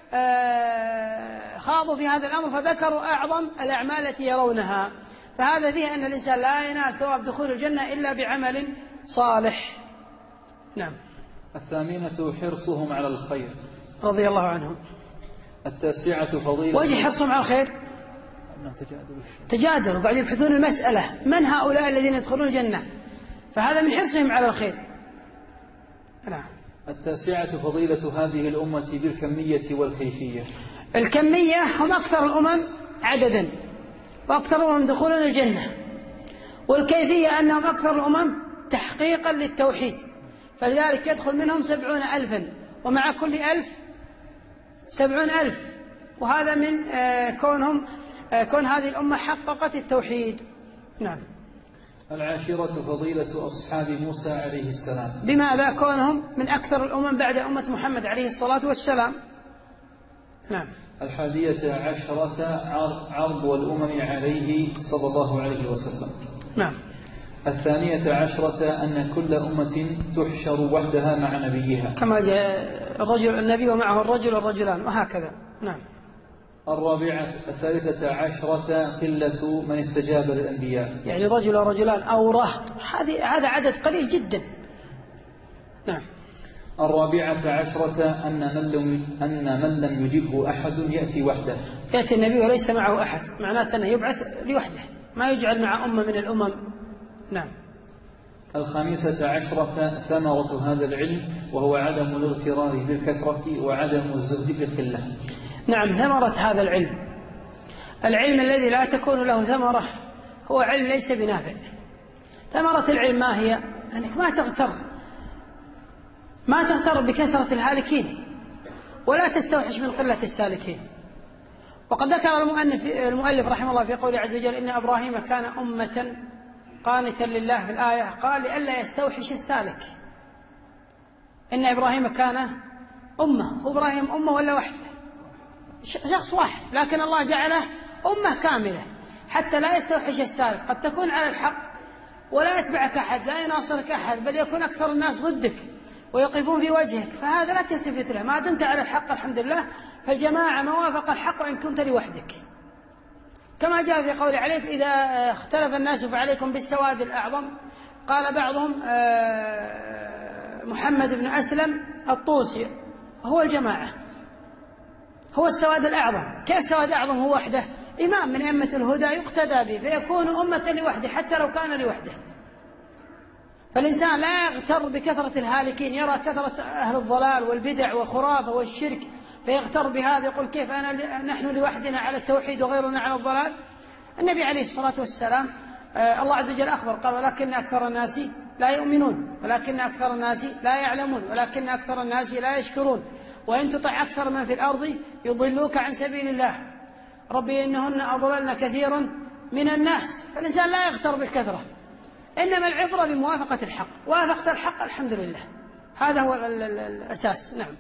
خاضوا في هذا الأمر فذكروا أعظم الأعمال التي يرونها، فهذا فيه أن الإنسان لا ينال ثواب دخول الجنة إلا بعمل صالح. نعم. الثامنة حرصهم على الخير رضي الله عنهم. التاسعة فضيلة. وجه حرصهم على الخير تجادلوا وقاعد يبحثون المسألة من هؤلاء الذين يدخلون الجنة، فهذا من حرصهم على الخير. نعم. التاسعة فضيلة هذه الأمة بالكمية والكيفية. الكمية هم أكثر الأمم عددا، وأكثر الأمم دخولا الجنة، والكيفية أنهم أكثر الأمم تحقيقا للتوحيد، فلذلك يدخل منهم سبعون ألفا، ومع كل ألف سبعون ألف، وهذا من كونهم كون هذه الأمة حققت التوحيد. نعم. العاشرة فضيلة أصحاب موسى عليه السلام. بماذا؟ كونهم من أكثر الأمم بعد أمة محمد عليه الصلاة والسلام. نعم. الحادية عشرة عرض الأمم عليه صلى الله عليه وسلم. نعم. الثانية عشرة أن كل أمة تحشر وحدها مع نبيها، كما جاء الرجل النبي ومعه الرجل والرجلان، وهكذا. نعم. الرابعة الثالثة عشرة قلة من استجاب للأنبياء، يعني رجل ورجلان أو رهط، هذا عدد قليل جدا. نعم. الرابعة عشرة أن من لم أن من لم يجبه أحد يأتي وحده، يأتي النبي وليس معه أحد، معناته أنه يبعث لوحده، ما يجعل مع أمة من الأمم. نعم. الخامسة عشرة ثمرة هذا العلم، وهو عدم الاغترار بالكثرة وعدم الزهد في القلة. نعم. ثمرة هذا العلم، العلم الذي لا تكون له ثمرة هو علم ليس بنافع. ثمرة العلم ما هي؟ أنك ما تغتر ما تغتر بكثرة الهالكين، ولا تستوحش من قلة السالكين. وقد ذكر المؤلف رحمه الله في قوله عز وجل: إن إبراهيم كان أمة قانتا لله، في الآية قال لئلا يستوحش السالك. إن إبراهيم كان أمة، هو إبراهيم أمة ولا وحده؟ شخص واحد، لكن الله جعله أمة كاملة حتى لا يستوحش السالك. قد تكون على الحق ولا يتبعك أحد، لا يناصرك أحد، بل يكون أكثر الناس ضدك ويقفون في وجهك، فهذا لا تلتفت له. ما دمت على الحق الحمد لله، فالجماعة ما وافق الحق وإن كنت لوحدك، كما جاء في قول عليك: إذا اختلف الناس فعليكم بالسواد الأعظم. قال بعضهم محمد بن أسلم الطوسي هو الجماعة، هو السواد الأعظم. كيف سواد أعظم هو وحده؟ إمام من أئمة الهدى يقتدى به، فيكون أمة لوحده حتى لو كان لوحده. فالإنسان لا يغتر بكثرة الهالكين، يرى كثرة أهل الضلال والبدع والخرافة والشرك فيغتر بهذا، يقول: كيف أنا نحن لوحدنا على التوحيد وغيرنا على الضلال؟ النبي عليه الصلاة والسلام آه الله عز وجل أخبر قال: ولكن أكثر الناس لا يؤمنون، ولكن أكثر الناس لا يعلمون، ولكن أكثر الناس لا يشكرون، وإن تطع أكثر من في الأرض يضلوك عن سبيل الله، ربي إنهن أضللن كثيرا من الناس. فالإنسان لا يغتر بالكثرة، إنما العبرة بموافقة الحق. وافقت الحق الحمد لله، هذا هو الأساس. نعم.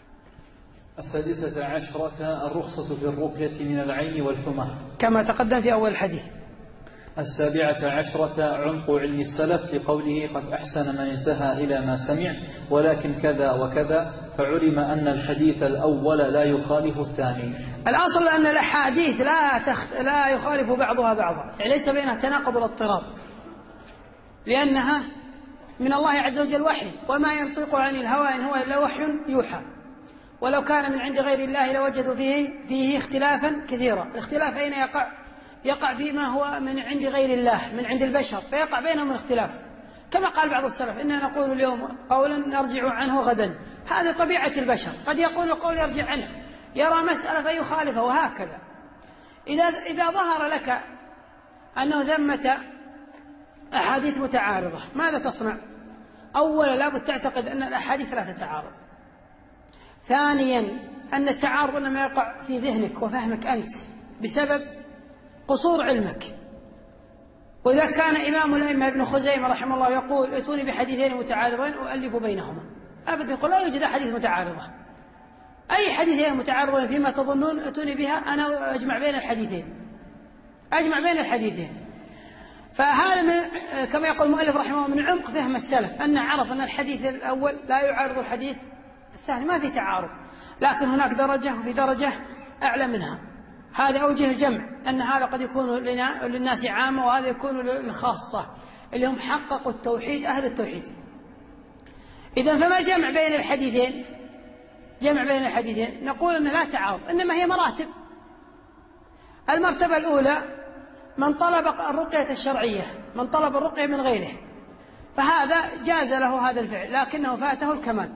السادسة عشرة الرخصة في الرقية من العين والحمى، كما تقدم في أول الحديث. السابعة عشرة عمق علم السلف، لقوله: قد أحسن من انتهى إلى ما سمع، ولكن كذا وكذا، فعلم أن الحديث الأول لا يخالف الثاني. الأصل أن الأحاديث لا, تخت... لا يخالف بعضها بعضا، يعني ليس بينها تناقض ولا اضطراب، لأنها من الله عز وجل وحي، وما ينطق عن الهوى إن هو إلا وحي يوحى. ولو كان من عند غير الله لوجدوا فيه, فيه اختلافا كثيرا. الاختلاف أين يقع؟ يقع فيما هو من عند غير الله، من عند البشر، فيقع بينهم الاختلاف. كما قال بعض السلف: إننا نقول اليوم قولا نرجع عنه غدا. هذه طبيعة البشر، قد يقول القول يرجع عنه، يرى مسألة فيخالفه، وهكذا. إذا, إذا ظهر لك أنه ثمة أحاديث متعارضة، ماذا تصنع؟ أولا لابد تعتقد أن الأحاديث لا تتعارض. ثانيا أن التعارض إنما يقع في ذهنك وفهمك أنت بسبب قصور علمك. وإذا كان إمام الأئمة ابن خزيمة رحمه الله يقول: ائتوني بحديثين متعارضين أؤلف بينهما، أبدا يقول لا يوجد أحاديث متعارضة. أي حديثين متعارضين فيما تظنون ائتوني بها، أنا أجمع بين الحديثين، أجمع بين الحديثين. فهذا من كما يقول المؤلف رحمه الله من عمق فهم السلف، أنه عرف أن الحديث الأول لا يعارض الحديث الثاني، ما في تعارض، لكن هناك درجة وفي درجة أعلى منها. هذا أوجه الجمع، أن هذا قد يكون للناس عامة وهذا يكون للخاصة اللي هم حققوا التوحيد، أهل التوحيد. إذن فما الجمع بين الحديثين؟ جمع بين الحديثين نقول أن لا تعارض، إنما هي مراتب. المرتبة الأولى من طلب الرقية الشرعية، من طلب الرقية من غيره، فهذا جاز له هذا الفعل لكنه فاته الكمال.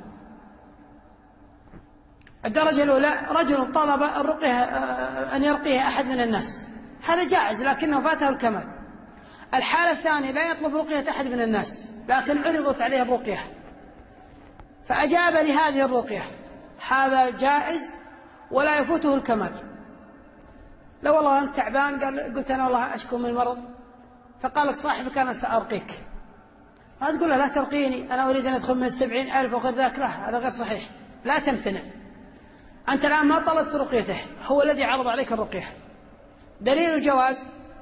الدرجة الأولى رجل طلب الرقية أن يرقيه أحد من الناس، هذا جائز لكنه فاته الكمال. الحالة الثانية لا يطلب رقية أحد من الناس لكن عرضت عليه الرقية فأجاب لهذه الرقية، هذا جائز ولا يفوته الكمال. لو والله أنت تعبان قال قلت أنا والله أشكو من المرض فقال لك صاحبك أنا سأرقيك، ما تقول له لا ترقيني أنا أريد أن أدخل من السبعين ألف وغير ذاك، لا هذا غير صحيح، لا تمتنع. أنت الآن ما طلبت رقيته، هو الذي عرض عليك الرقية. دليل الجواز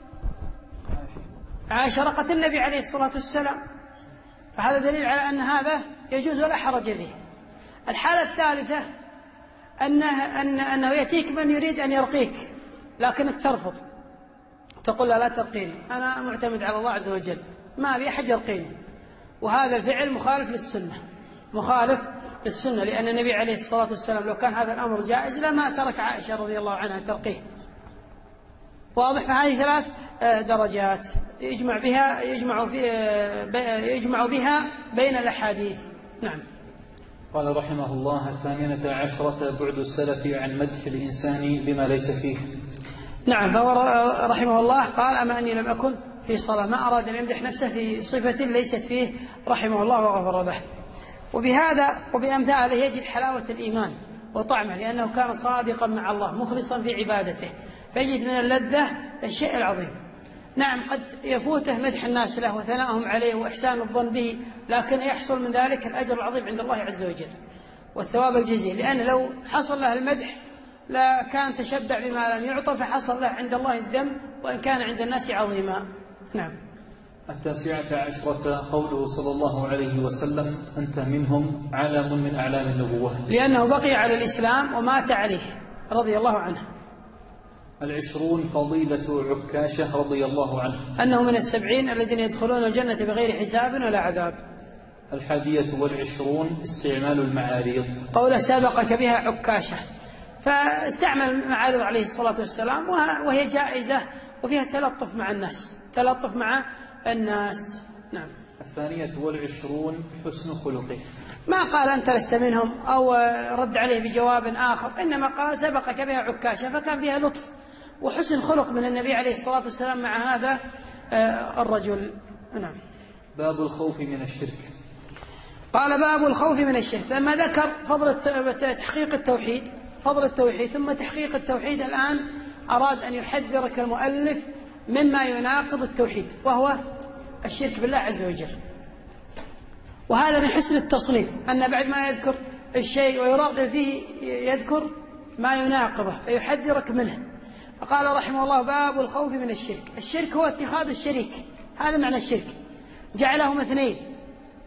عائشة رقت النبي عليه الصلاة والسلام، فهذا دليل على أن هذا يجوز ولا حرج فيه. الحالة الثالثة أنه, أن أنه يأتيك من يريد أن يرقيك لكنك ترفض، تقول لا, لا ترقيني أنا معتمد على الله عز وجل ما أبي أحد يرقيني، وهذا الفعل مخالف للسنة، مخالف للسنة، لأن النبي عليه الصلاة والسلام لو كان هذا الأمر جائز لما ترك عائشة رضي الله عنها ترقيه. واضح؟ فهذه ثلاث درجات يجمع بها يجمع في يجمع بها بين الأحاديث. نعم. قال رحمه الله: الثامنة عشرة بعد السلف عن مدح الإنسان بما ليس فيه. نعم. فهو رحمه الله قال: أما أني لم أكن في صلاة، ما أراد أن يمدح نفسه في صفة ليست فيه رحمه الله وغفر له. وبهذا وبأمثاله يجد حلاوة الإيمان وطعمه، لأنه كان صادقا مع الله مخلصا في عبادته، فيجد من اللذة الشيء العظيم. نعم قد يفوته مدح الناس له وثناءهم عليه وإحسان الظن به، لكن يحصل من ذلك الأجر العظيم عند الله عز وجل والثواب الجزيل، لأن لو حصل له المدح لا كان تشبع بما لم يعطى، فحصل له عند الله الذم وإن كان عند الناس عظيما. نعم. التاسعة عشرة قوله صلى الله عليه وسلم: أنت منهم، علم من أعلام النبوة، لأنه بقي على الإسلام ومات عليه رضي الله عنه. العشرون فضيلة عكاشة رضي الله عنه، أنه من السبعين الذين يدخلون الجنة بغير حساب ولا عذاب. الحادية والعشرون استعمال المعاريض، قوله سبقك بها عكاشة، فاستعمل المعارض عليه الصلاة والسلام وهي جائزة وفيها تلطف مع الناس، تلطف مع الناس. نعم. الثانية والعشرون حسن خلقه، ما قال أنت لست منهم أو رد عليه بجواب آخر، إنما قال سبقك بها عكاشة، فكان فيها لطف وحسن خلق من النبي عليه الصلاة والسلام مع هذا الرجل. نعم. باب الخوف من الشرك. قال: باب الخوف من الشرك. لما ذكر فضل تحقيق التوحيد، فضل التوحيد ثم تحقيق التوحيد، الآن أراد أن يحذرك المؤلف مما يناقض التوحيد، وهو الشرك بالله عز وجل. وهذا من حسن التصنيف، أن بعد ما يذكر الشيء ويراقب فيه يذكر ما يناقضه فيحذرك منه. فقال رحمه الله: باب الخوف من الشرك. الشرك هو اتخاذ الشريك، هذا معنى الشرك، جعلهم اثنين.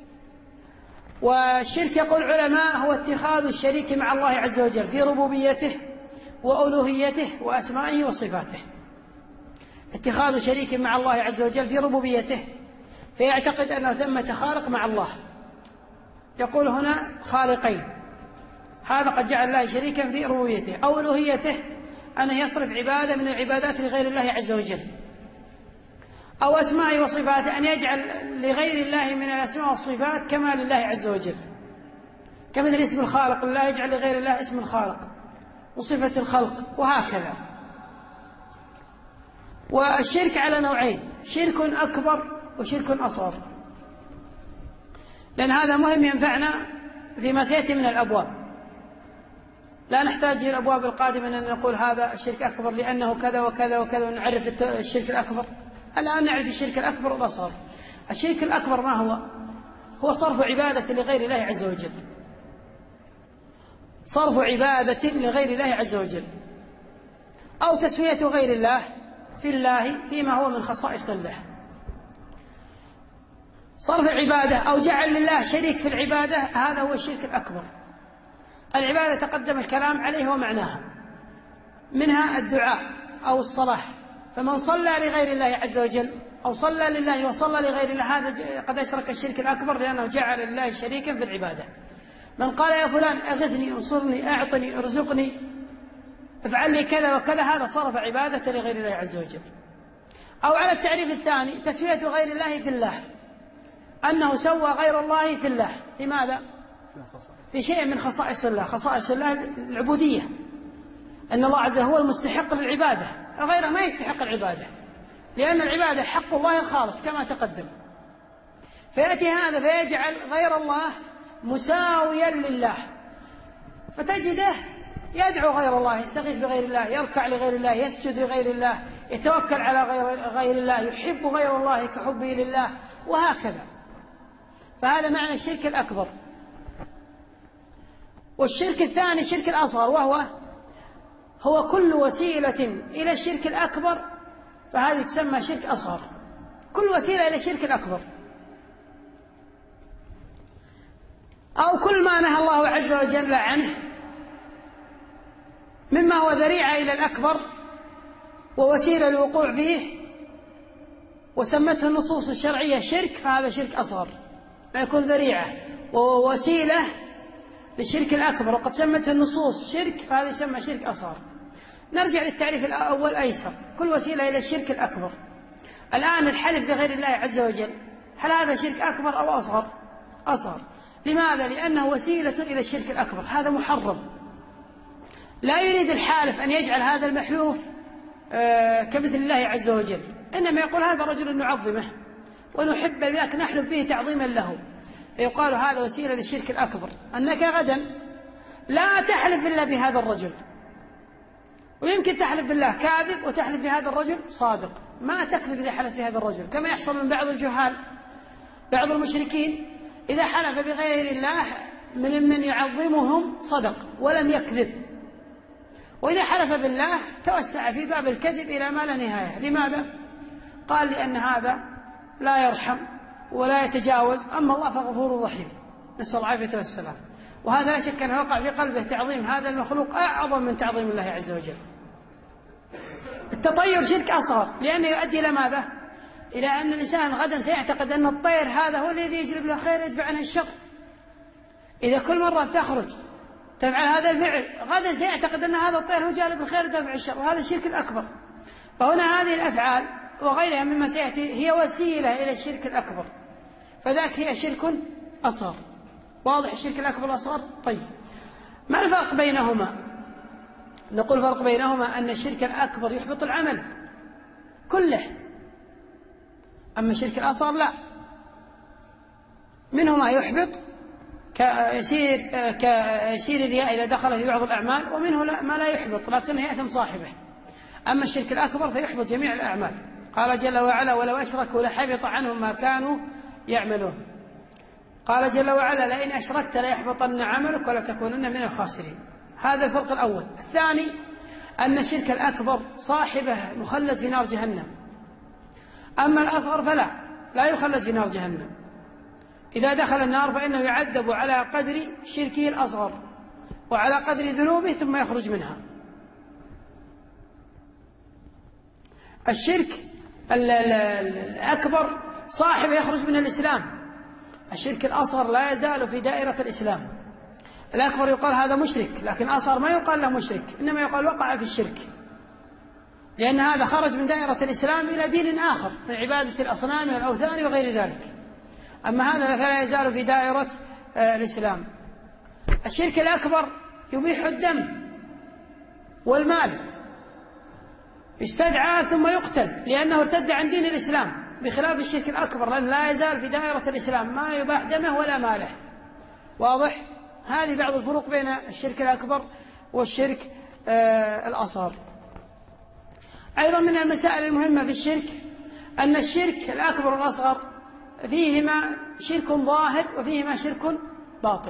والشرك يقول العلماء هو اتخاذ الشريك مع الله عز وجل في ربوبيته وألوهيته وأسمائه وصفاته. اتخاذ شريك مع الله عز وجل في ربوبيته، فيعتقد أنه ثمة خالق مع الله، يقول هنا خالقين، هذا قد جعل الله شريكا في ربوبيته. أو ألوهيته، أنه يصرف عبادة من العبادات لغير الله عز وجل. أو أسماء وصفاته، أن يجعل لغير الله من الأسماء والصفات كما لله عز وجل، كمثل اسم الخالق الله يجعل لغير الله اسم الخالق وصفة الخلق، وهكذا. والشرك على نوعين: شرك أكبر وشرك أصغر، لأن هذا مهم ينفعنا فيما سيأتي من الأبواب. لا نحتاج إلى الأبواب القادمة أن نقول هذا الشرك أكبر لأنه كذا وكذا وكذا ونعرف الشرك الأكبر. الآن نعرف الشرك الأكبر والأصغر. الشرك الأكبر ما هو؟ هو صرف عبادة لغير الله عز وجل، صرف عبادة لغير الله عز وجل، أو تسوية غير الله في الله فيما هو من خصائص الله. صرف عبادة أو جعل لله شريك في العبادة، هذا هو الشرك الأكبر. العبادة تقدم الكلام عليه ومعناها، منها الدعاء أو الصلاة، فمن صلى لغير الله عز وجل أو صلى لله وصلى لغير الله هذا قد أشرك الشرك الأكبر، لأنه جعل لله شريكا في العبادة. من قال يا فلان أغثني انصرني أعطني ارزقني افعل لي كذا وكذا، هذا صرف عبادة لغير الله عز وجل. أو على التعريف الثاني تسوية غير الله في الله، أنه سوى غير الله في الله. لماذا؟ في شيء من خصائص الله، خصائص الله العبودية، أن الله عز وجل هو المستحق للعبادة، غيره ما يستحق العبادة، لأن العبادة حق الله الخالص كما تقدم. فيأتي هذا فيجعل غير الله مساويا لله، فتجده يدعو غير الله، يستغيث بغير الله، يركع لغير الله، يسجد لغير الله، يتوكل على غير, غير الله، يحب غير الله كحبه لله، وهكذا. فهذا معنى الشرك الأكبر. والشرك الثاني الشرك الأصغر، وهو هو كل وسيلة إلى الشرك الأكبر، فهذه تسمى شرك أصغر، كل وسيلة إلى الشرك الأكبر، أو كل ما نهى الله عز وجل عنه مما هو ذريعة إلى الأكبر ووسيلة للوقوع فيه، وسمته النصوص الشرعية شرك، فهذا شرك أصغر، ما يكون ذريعة ووسيلة للشرك الأكبر وقد سمته النصوص شرك، فهذا يسمى شرك أصغر. نرجع للتعريف الأول أيسر، كل وسيلة إلى الشرك الأكبر. الآن الحلف بغير الله عز وجل، هل هذا شرك أكبر أو أصغر؟ أصغر. لماذا؟ لأنه وسيلة إلى الشرك الأكبر، هذا محرم. لا يريد الحالف أن يجعل هذا المحلوف آه كمثل الله عز وجل، إنما يقول هذا رجل نعظمه ونحب ذاك نحلف به تعظيما له، فيقال هذا وسيلة للشرك الأكبر. أنك غدا لا تحلف إلا بهذا الرجل، ويمكن تحلف بالله كاذب وتحلف بهذا الرجل صادق، ما تكذب إذا حلف بهذا الرجل، كما يحصل من بعض الجهال، بعض المشركين إذا حلف بغير الله من من يعظمهم صدق ولم يكذب، وإذا حلف بالله توسع في باب الكذب إلى ما لا نهاية. لماذا؟ قال لأن هذا لا يرحم ولا يتجاوز، أما الله فغفور رحيم، نسأل الله العافية والسلام. وهذا لا شك أنه وقع في قلبه تعظيم هذا المخلوق أعظم من تعظيم الله عز وجل. التطير شرك أصغر، لأنه يؤدي إلى ماذا؟ إلى أن الإنسان غدا سيعتقد أن الطير هذا هو الذي يجلب له خير يدفع عنه الشر. إذا كل مرة بتخرج تفعل هذا الفعل، غدا سيعتقد أن هذا الطير هو جالب الخير يدفع الشر، وهذا الشرك الأكبر. فهنا هذه الأفعال وغيرها مما سيأتي هي وسيلة إلى الشرك الأكبر، فذاك هي شرك أصغر. واضح الشرك الأكبر والأصغر؟ طيب، ما الفرق بينهما؟ نقول الفرق بينهما أن الشرك الأكبر يحبط العمل كله، أما الشرك الأصغر لا، منه ما يحبط كيسير كيسير الرياء إذا دخل في بعض الأعمال، ومنه لا ما لا يحبط لكنه يأثم صاحبه. أما الشرك الأكبر فيحبط جميع الأعمال. قال جل وعلا ولو أشركوا لحبط عنهم ما كانوا يعملون. قال جل وعلا لئن أشركت ليحبطن عملك ولتكونن من الخاسرين. هذا الفرق الأول. الثاني أن الشرك الأكبر صاحبه مخلد في نار جهنم، أما الأصغر فلا لا يخلد في نار جهنم. إذا دخل النار فإنه يعذب على قدر شركه الأصغر وعلى قدر ذنوبه ثم يخرج منها. الشرك الأكبر صاحبه يخرج من الإسلام، الشرك الأصغر لا يزال في دائرة الإسلام. الأكبر يقال هذا مشرك، لكن الأصغر ما يقال له مشرك، إنما يقال وقع في الشرك، لأن هذا خرج من دائرة الإسلام إلى دين آخر من عبادة الأصنام والأوثان وغير ذلك. أما هذا فلا يزال في دائرة الإسلام. الشرك الأكبر يبيح الدم والمال، يستدعى ثم يقتل لأنه ارتد عن دين الإسلام، بخلاف الشرك الأكبر لأنه لا يزال في دائرة الإسلام، ما يباح دمه ولا ماله. واضح؟ هذه بعض الفروق بين الشرك الأكبر والشرك آه الأصغر. أيضا من المسائل المهمة في الشرك أن الشرك الأكبر والأصغر فيهما شرك ظاهر وفيهما شرك باطن.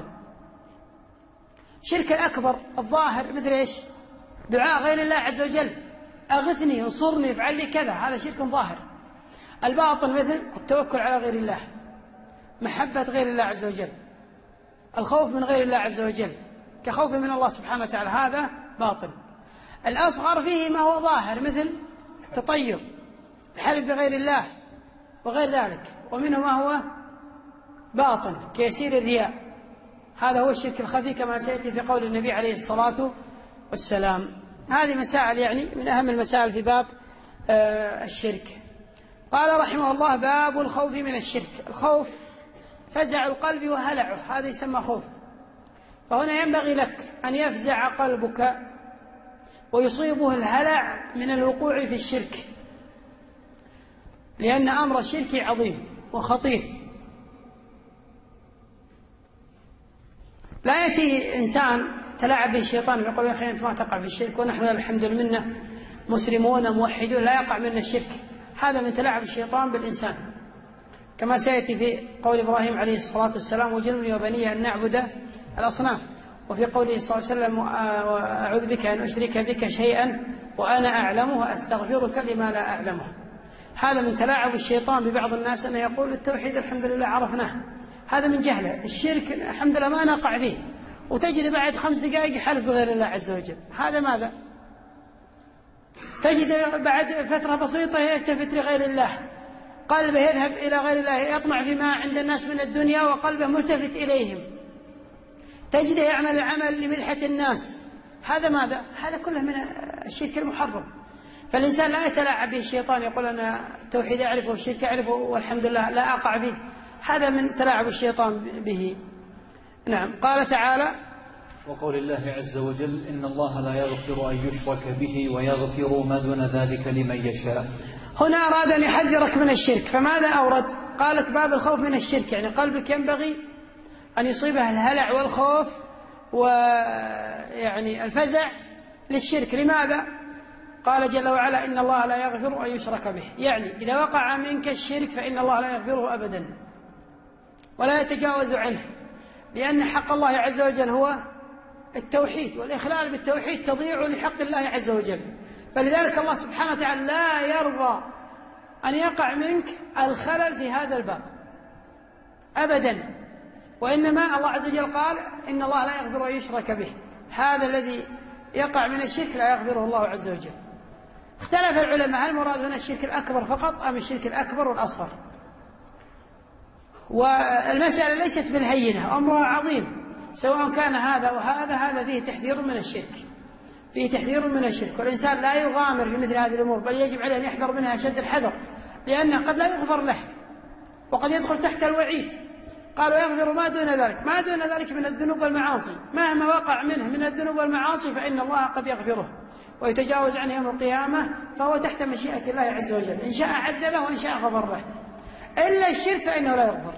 شرك الأكبر الظاهر مثل إيش؟ دعاء غير الله عز وجل، أغثني انصرني افعل لي كذا، هذا شرك ظاهر. الباطن مثل التوكل على غير الله، محبة غير الله عز وجل، الخوف من غير الله عز وجل كخوف من الله سبحانه وتعالى، هذا باطن. الأصغر فيه ما هو ظاهر مثل التطير، الحلف بغير الله وغير ذلك، ومنه ما هو باطن كيسير الرياء، هذا هو الشرك الخفي كما سيأتي في قول النبي عليه الصلاة والسلام. هذه مسائل يعني من أهم المسائل في باب آه الشرك. قال رحمه الله باب الخوف من الشرك. الخوف فزع القلب وهلعه، هذا يسمى خوف. فهنا ينبغي لك أن يفزع قلبك ويصيبه الهلع من الوقوع في الشرك، لأن أمر الشرك عظيم وخطير. لا يأتي إنسان تلاعب به الشيطان ويقول يا أخي أنت ما تقع في الشرك ونحن الحمد لله مسلمون موحدون لا يقع منا الشرك. هذا من تلاعب الشيطان بالإنسان، كما سيأتي في قول إبراهيم عليه الصلاة والسلام وجنبني وبني أن نعبد الأصنام، وفي قوله صلى الله عليه وسلم أعوذ بك أن أشرك بك شيئا وأنا أعلمه وأستغفرك لما لا أعلمه. هذا من تلاعب الشيطان ببعض الناس أن يقول التوحيد الحمد لله عرفناه، هذا من جهله. الشرك الحمد لله ما نقع فيه، وتجد بعد خمس دقائق يحلف بغير الله عز وجل. هذا ماذا؟ تجد بعد فترة بسيطة يلتفت لغير الله، قلبه يذهب إلى غير الله، يطمع فيما عند الناس من الدنيا وقلبه ملتفت إليهم. تجده يعمل العمل لمدحة الناس. هذا ماذا؟ هذا كله من الشرك المحرم. فالإنسان لا يتلاعب به الشيطان يقول أنا التوحيد أعرفه والشرك أعرفه والحمد لله لا أقع فيه، هذا من تلاعب الشيطان به. نعم. قال تعالى وقول الله عز وجل إن الله لا يغفر أن يشرك به ويغفر ما دون ذلك لمن يشاء. هنا أراد أن يحذرك من الشرك، فماذا أورد؟ قالك باب الخوف من الشرك، يعني قلبك ينبغي أن يصيبه الهلع والخوف ويعني الفزع للشرك. لماذا؟ قال جل وعلا إن الله لا يغفر أن يشرك به، يعني إذا وقع منك الشرك فإن الله لا يغفره أبدا ولا يتجاوز عنه، لأن حق الله عز وجل هو التوحيد، والإخلال بالتوحيد تضيع لحق الله عز وجل. فلذلك الله سبحانه وتعالى لا يرضى أن يقع منك الخلل في هذا الباب أبدا، وإنما الله عز وجل قال إن الله لا يغفر أن يشرك به. هذا الذي يقع من الشرك لا يغفره الله عز وجل. اختلف العلماء هل المراد هنا الشرك الأكبر فقط أم الشرك الأكبر والأصغر؟ والمسألة ليست بالهينة، أمرها عظيم، سواء كان هذا وهذا، هذا فيه تحذير من الشرك، فيه تحذير من الشرك، والإنسان لا يغامر في مثل هذه الأمور، بل يجب عليه أن يحذر منها أشد الحذر، لأنه قد لا يغفر له وقد يدخل تحت الوعيد. قالوا يغفر ما دون ذلك، ما دون ذلك من الذنوب والمعاصي، مهما وقع منه من الذنوب والمعاصي فإن الله قد يغفره ويتجاوز عنه يوم القيامة، فهو تحت مشيئة الله عز وجل، إن شاء عذبه وإن شاء غفر له. إلا الشرك فإنه لا يغفر.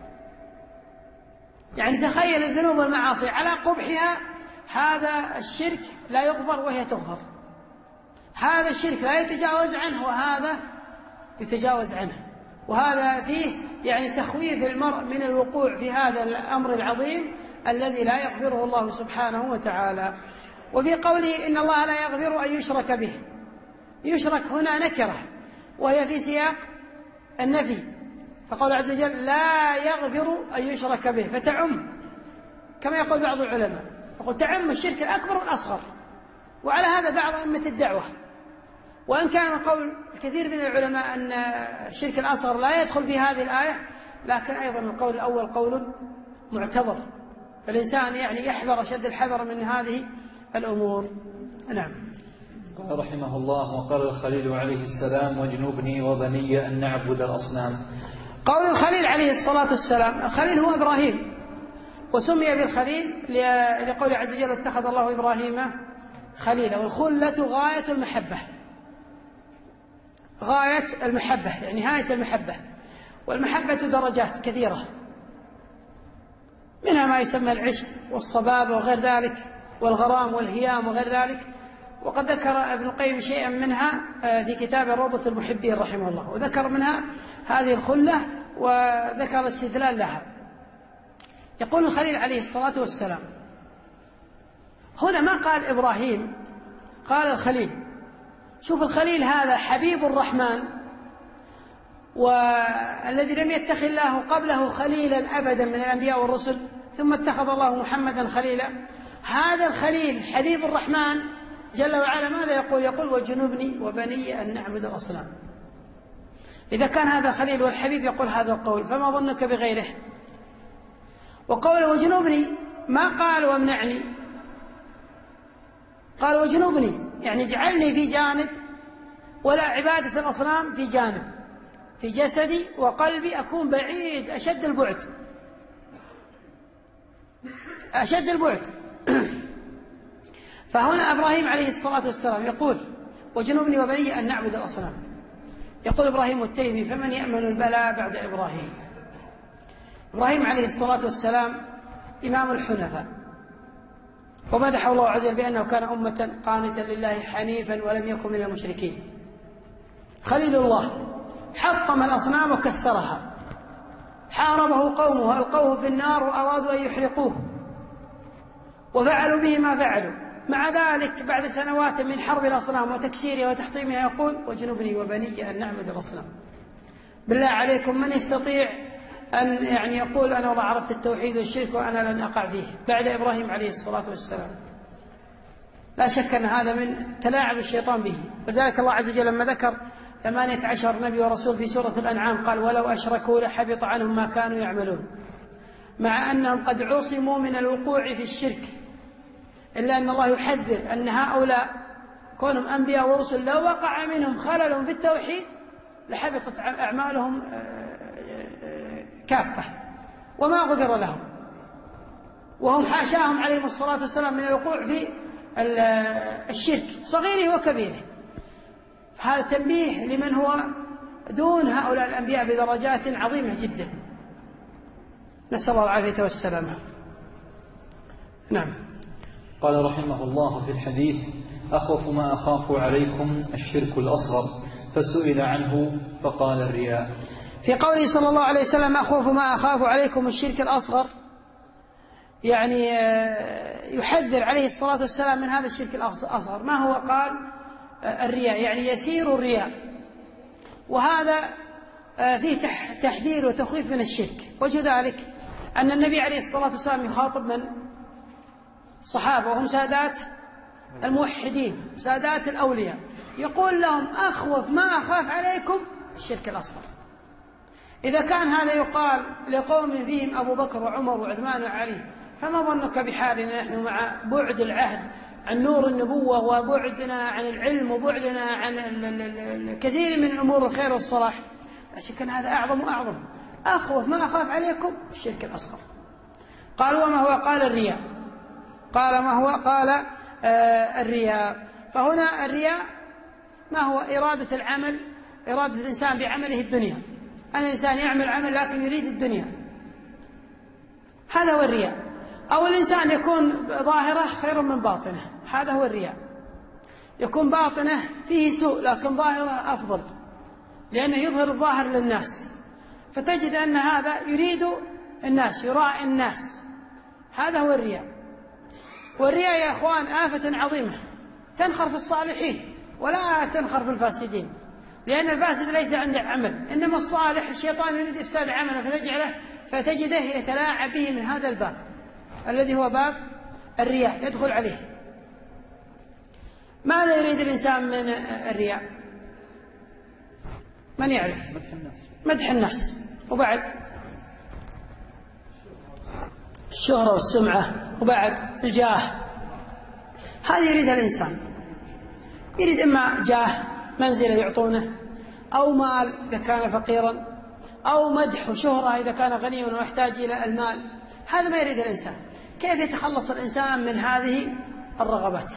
يعني تخيل الذنوب والمعاصي على قبحها، هذا الشرك لا يغفر وهي تغفر، هذا الشرك لا يتجاوز عنه وهذا يتجاوز عنه، وهذا فيه يعني تخويف المرء من الوقوع في هذا الأمر العظيم الذي لا يغفره الله سبحانه وتعالى. وفي قوله إن الله لا يغفر أن يشرك به، يشرك هنا نكرة وهي في سياق النفي، فقال عز وجل لا يغفر أن يشرك به، فتعم كما يقول بعض العلماء، يقول تعم الشرك الأكبر والأصغر، وعلى هذا بعض أئمة الدعوة. وإن كان قول كثير من العلماء أن الشرك الأصغر لا يدخل في هذه الآية، لكن أيضا القول الأول قول معتبر، فالإنسان يعني يحذر شد الحذر من هذه الأمور. نعم. قال رحمه الله وقال الخليل عليه السلام واجنبني وبني أن نعبد الأصنام. قول الخليل عليه الصلاة والسلام، الخليل هو إبراهيم، وسمي بالخليل لقول عز وجل اتخذ الله إبراهيم خليلا، والخلة غاية المحبة، غاية المحبة يعني نهاية المحبة، والمحبة درجات كثيرة، منها ما يسمى العشق والصبابة وغير ذلك، والغرام والهيام وغير ذلك، وقد ذكر ابن القيم شيئا منها في كتاب روضة المحبين رحمه الله، وذكر منها هذه الخلة وذكر الاستدلال لها. يقول الخليل عليه الصلاة والسلام، هنا ما قال إبراهيم، قال الخليل. شوف الخليل هذا حبيب الرحمن، والذي لم يتخذ الله قبله خليلا أبدا من الأنبياء والرسل، ثم اتخذ الله محمدا خليلا. هذا الخليل حبيب الرحمن جل وعلا ماذا يقول؟ يقول وجنبني وبني أن نعبد الأصنام. إذا كان هذا الخليل والحبيب يقول هذا القول، فما ظنك بغيره؟ وقول وجنبني ما قال وامنعني، قال وجنبني يعني اجعلني في جانب، ولا عبادة الأصنام في جانب، في جسدي وقلبي أكون بعيد أشد البعد، أشد البعد. فهنا إبراهيم عليه الصلاة والسلام يقول وجنبني وبني أن نعبد الأصنام. يقول إبراهيم التيمي فمن يأمن البلاء بعد إبراهيم؟ إبراهيم عليه الصلاة والسلام إمام الحنفاء، ومدحه الله عز وجل بأنه كان أمة قانتا لله حنيفا ولم يكن من المشركين. خليل الله حطم الأصنام وكسرها، حاربه قومه ألقوه في النار وأرادوا أن يحرقوه وفعلوا به ما فعلوا. مع ذلك بعد سنوات من حرب الأصنام وتكسيرها وتحطيمها يقول وجنبني وبني أن نعبد الأصنام. بالله عليكم من يستطيع أن يعني يقول أنا والله عرفت التوحيد والشرك وأنا لن أقع فيه بعد إبراهيم عليه الصلاة والسلام؟ لا شك أن هذا من تلاعب الشيطان به. ولذلك الله عز وجل لما ذكر ثمانية عشر نبي ورسول في سورة الأنعام قال ولو أشركوا لحبط عنهم ما كانوا يعملون، مع أنهم قد عصموا من الوقوع في الشرك، إلا أن الله يحذر أن هؤلاء كونهم أنبياء ورسل لو وقع منهم خلل في التوحيد لحبطت أعمالهم كافة وما غفر لهم، وهم حاشاهم عليهم الصلاة والسلام من الوقوع في الشرك صغيره وكبيره. هذا تنبيه لمن هو دون هؤلاء الأنبياء بدرجات عظيمة جدا، نسأل الله العافية والسلامة. نعم. قال رحمه الله في الحديث أخوف ما أخاف عليكم الشرك الأصغر، فسئل عنه فقال الرياء. في قوله صلى الله عليه وسلم أخوف ما أخاف عليكم الشرك الأصغر، يعني يحذر عليه الصلاة والسلام من هذا الشرك الأصغر. ما هو؟ قال الرياء، يعني يسير الرياء، وهذا فيه تحذير وتخويف من الشرك. وجه ذلك أن النبي عليه الصلاة والسلام يخاطب من؟ صحابة وهم سادات الموحدين سادات الأولياء، يقول لهم أخوف ما أخاف عليكم الشرك الأصغر. إذا كان هذا يقال لقوم فيهم أبو بكر وعمر وعثمان وعلي، فما ظنك بحالنا نحن مع بعد العهد عن نور النبوة وبعدنا عن العلم وبعدنا عن الكثير من أمور الخير والصلاح؟ لا شك أن هذا أعظم وأعظم. أخوف ما أخاف عليكم الشرك الأصغر. قال وما هو؟ قال الرياء. قال ما هو؟ قال آه الرياء. فهنا الرياء ما هو؟ إرادة العمل، إرادة الإنسان بعمله الدنيا، أن الإنسان يعمل عمل لكن يريد الدنيا، هذا هو الرياء. أو الإنسان يكون ظاهره خير من باطنه، هذا هو الرياء. يكون باطنه فيه سوء لكن ظاهره أفضل، لأنه يظهر الظاهر للناس، فتجد أن هذا يريد الناس، يراعي الناس، هذا هو الرياء. والرياء يا أخوان آفة عظيمة تنخر في الصالحين ولا تنخر في الفاسدين، لأن الفاسد ليس عنده عمل، إنما الصالح الشيطان يريد إفساد عمله فتجعله فتجده يتلاعب به من هذا الباب الذي هو باب الرياء، يدخل عليه. ماذا يريد الإنسان من الرياء؟ من يعرف؟ مدح الناس. مدح الناس، وبعد الشهرة والسمعة، وبعد الجاه. هذه يريدها الإنسان، يريد إما جاه منزلة يعطونه، أو مال إذا كان فقيرا، أو مدح وشهرة إذا كان غنيا ويحتاج إلى المال. هذا ما يريد الإنسان. كيف يتخلص الإنسان من هذه الرغبات؟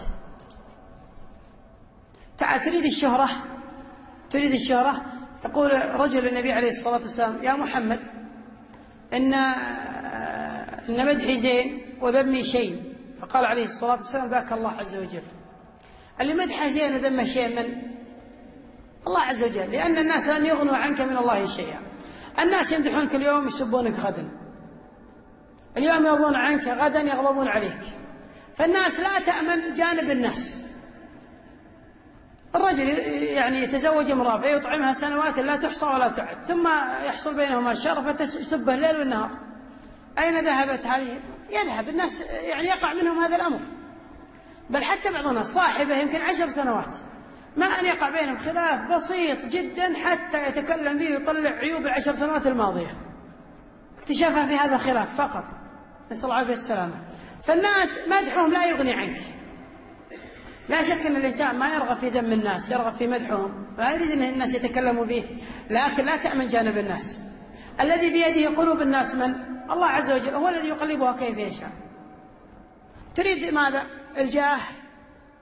تعال تريد الشهرة، تريد الشهرة يقول رجل النبي عليه الصلاة والسلام يا محمد إن إن مدحي زين وذمي شيء، فقال عليه الصلاة والسلام ذاك الله عز وجل. اللي مدحه زين وذمه شيء من الله عز وجل، لأن الناس لن يغنوا عنك من الله شيئا. الناس يمدحونك اليوم يسبونك غدا، اليوم يرضون عنك غدا يغضبون عليك، فالناس لا تأمن جانب الناس. الرجل يعني يتزوج امرأة فيطعمها سنوات لا تحصى ولا تعد، ثم يحصل بينهما الشر فتسبه الليل والنهار. أين ذهبت هذه؟ يذهب الناس، يعني يقع منهم هذا الأمر. بل حتى بعض الناس صاحبه يمكن عشر سنوات ما أن يقع بينهم خلاف بسيط جدا حتى يتكلم فيه ويطلع عيوب العشر سنوات الماضية، اكتشافها في هذا الخلاف فقط، نسأل الله عليه السلامة. فالناس مدحهم لا يغني عنك. لا شك أن الإنسان ما يرغب في ذم الناس، يرغب في مدحهم، لا يريد أن الناس يتكلموا به، لكن لا تأمن جانب الناس. الذي بيده قلوب الناس من؟ الله عز وجل، هو الذي يقلبها كيف يشاء. تريد ماذا؟ الجاه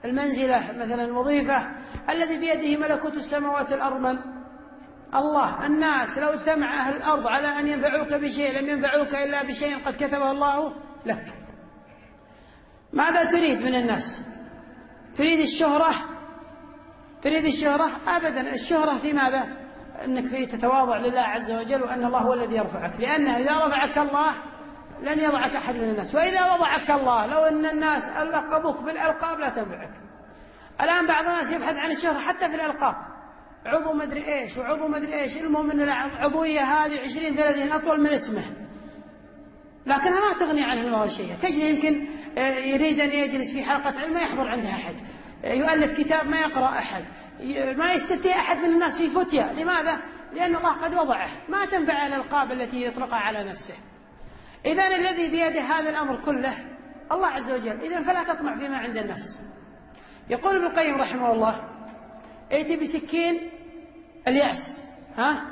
المنزلة مثلا الوظيفة، الذي بيده ملكوت السماوات والأرض من؟ الله. الناس لو اجتمع أهل الأرض على أن ينفعوك بشيء لم ينفعوك إلا بشيء قد كتبه الله لك. ماذا تريد من الناس؟ تريد الشهرة؟ تريد الشهرة؟ أبدا. الشهرة في ماذا؟ أنك فيه تتواضع لله عز وجل وأن الله هو الذي يرفعك، لأنه إذا رفعك الله لن يضعك أحد من الناس، وإذا وضعك الله لو أن الناس ألقبوك بالألقاب لا تنفعك. الآن بعض الناس يبحث عن الشهرة حتى في الألقاب، عضو مدري إيش وعضو مدري إيش، المهم أن العضوية هذه عشرين ثلاثين أطول من اسمه، لكنها ما تغني عنه ولا شيء. تجد يمكن يريد أن يجلس في حلقة علم ما يحضر عندها أحد، يؤلف كتاب ما يقرأ أحد، ما يستفتي أحد من الناس في فتية. لماذا؟ لأن الله قد وضعه، ما تنفع الألقاب التي يطلقها على نفسه. إذن الذي بيده هذا الأمر كله الله عز وجل، إذن فلا تطمع فيما عند الناس. يقول ابن القيم رحمه الله: ائتي بسكين اليأس، ها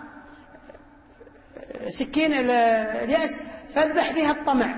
سكين اليأس فاذبح بها الطمع.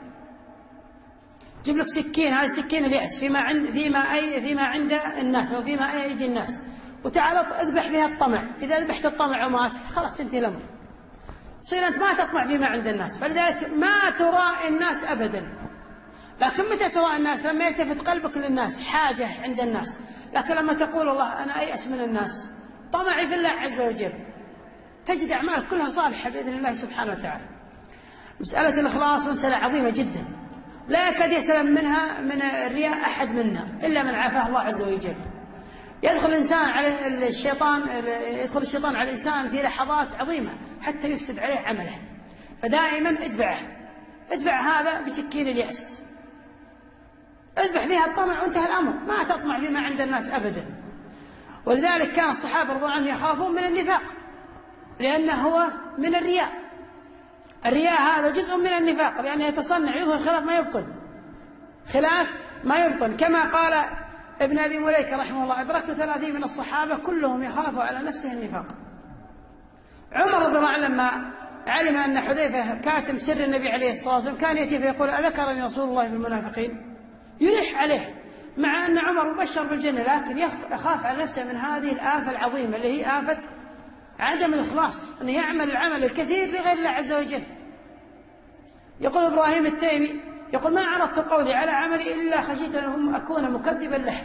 جيب لك سكين، هذا سكين اليأس فيما عند فيما أي فيما عند الناس أو فيما أيدي الناس، وتعال اذبح بها الطمع. إذا ذبحت الطمع ومات خلاص انتهى الأمر، تصير أنت ما تطمع فيما عند الناس. فلذلك ما تراءي الناس أبدا، لكن متى تراءي الناس؟ لما يلتفت قلبك للناس، حاجة عند الناس. لكن لما تقول الله أنا أيأس من الناس، طمعي في الله عز وجل، تجد أعمالك كلها صالحة بإذن الله سبحانه وتعالى. مسألة الإخلاص مسألة عظيمة جدا، لا يكاد يسلم منها من الرياء أحد منا إلا من عافاه الله عز وجل. يدخل الإنسان على الشيطان يدخل الشيطان على الإنسان في لحظات عظيمة حتى يفسد عليه عمله، فدائما ادفعه ادفع هذا بسكين اليأس، اذبح فيها الطمع وانتهى الأمر، ما تطمع فيما عند الناس أبدا. ولذلك كان الصحابة رضي الله عنهم يخافون من النفاق، لأنه هو من الرياء. الرياء هذا جزء من النفاق، لأنه يتصنع يظهر خلاف ما يبطن، خلاف ما يبطن. كما قال ابن أبي مليكة رحمه الله: أدركت ثلاثين من الصحابة كلهم يخاف على نفسه النفاق. عمر رضي الله عنه لما علم أن حذيفة كاتم سر النبي عليه الصلاة والسلام كان يأتي فيقول: أذكرني رسول الله بالمنافقين؟ يلح عليه، مع أن عمر مبشر بالجنة، لكن يخاف على نفسه من هذه الآفة العظيمة اللي هي آفة عدم الإخلاص، أنه يعمل العمل الكثير لغير الله عز وجل. يقول إبراهيم التيمي يقول: ما عرضت قولي على عملي إلا خشيت أن أكون مكذبا له.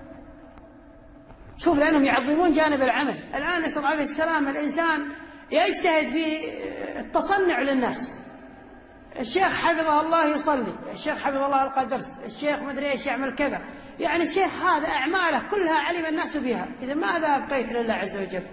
شوف، لأنهم يعظمون جانب العمل. الآن نسأل عليه السلام الإنسان يجتهد في التصنع للناس. الشيخ حفظه الله يصلي، الشيخ حفظه الله يلقى درس، الشيخ مدري ايش يعمل كذا، يعني الشيخ هذا أعماله كلها علم الناس بها. إذا ماذا أبقيت لله عز وجل؟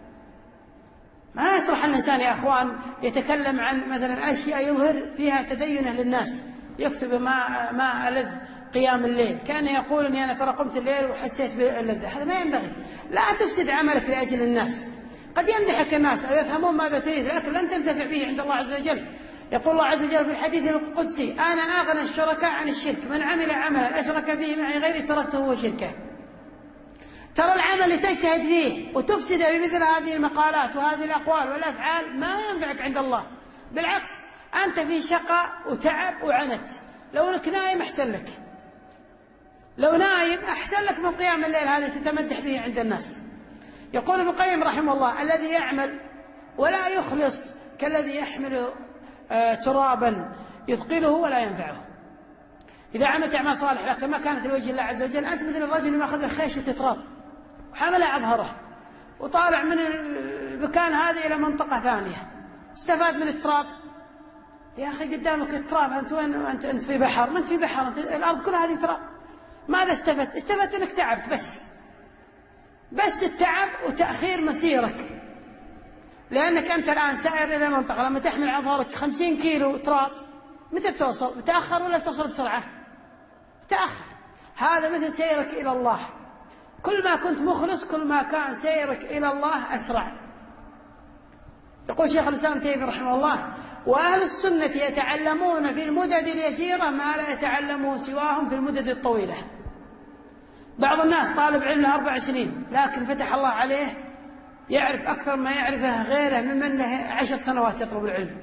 ما يصلح الإنسان يا أخوان يتكلم عن مثلا أشياء يظهر فيها تدينه للناس، يكتب ما ما ألذ قيام الليل، كان يقول أني أنا ترى قمت الليل وحسيت باللذة. هذا ما ينبغي. لا تفسد عملك لأجل الناس. قد يمدحك الناس أو يفهمون ماذا تريد، لكن لن تنتفع به عند الله عز وجل. يقول الله عز وجل في الحديث القدسي: أنا أغنى الشركاء عن الشرك، من عمل عملا أشرك فيه معي غيري تركته وشركه. ترى العمل اللي تجتهد فيه وتفسده بمثل هذه المقالات وهذه الأقوال والأفعال ما ينفعك عند الله، بالعكس أنت في شقاء وتعب وعنت. لو لك نايم أحسن لك، لو نايم أحسن لك من قيام الليل هذا تتمدح به عند الناس. يقول ابن القيم رحمه الله: الذي يعمل ولا يخلص كالذي يحمل آه ترابا يثقله ولا ينفعه. إذا عملت أعمال صالح لكن ما كانت لوجه الله عز وجل، أنت مثل الرجل اللي أخذ الخيشة تراب وحملها على ظهره وطالع من المكان هذا إلى منطقة ثانية، استفاد من التراب. يا أخي قدامك التراب، أنت وين؟ أنت أنت في بحر، ما أنت في بحر، أنت الأرض كلها هذه تراب. ماذا استفدت؟ استفدت أنك تعبت بس بس التعب وتأخير مسيرك، لأنك أنت الآن سائر إلى منطقة لما تحمل على ظهرك خمسين كيلو تراب متى بتوصل؟ بتأخر ولا بتوصل بسرعة؟ بتأخر. هذا مثل سيرك إلى الله، كل ما كنت مخلص كل ما كان سيرك إلى الله أسرع. يقول شيخ الإسلام ابن تيمية رحمه الله: وأهل السنة يتعلمون في المدد اليسيرة ما لا يتعلمه سواهم في المدد الطويلة. بعض الناس طالب علم له أربع سنين لكن فتح الله عليه يعرف أكثر ما يعرفه غيره ممن له عشر سنوات يطلب العلم.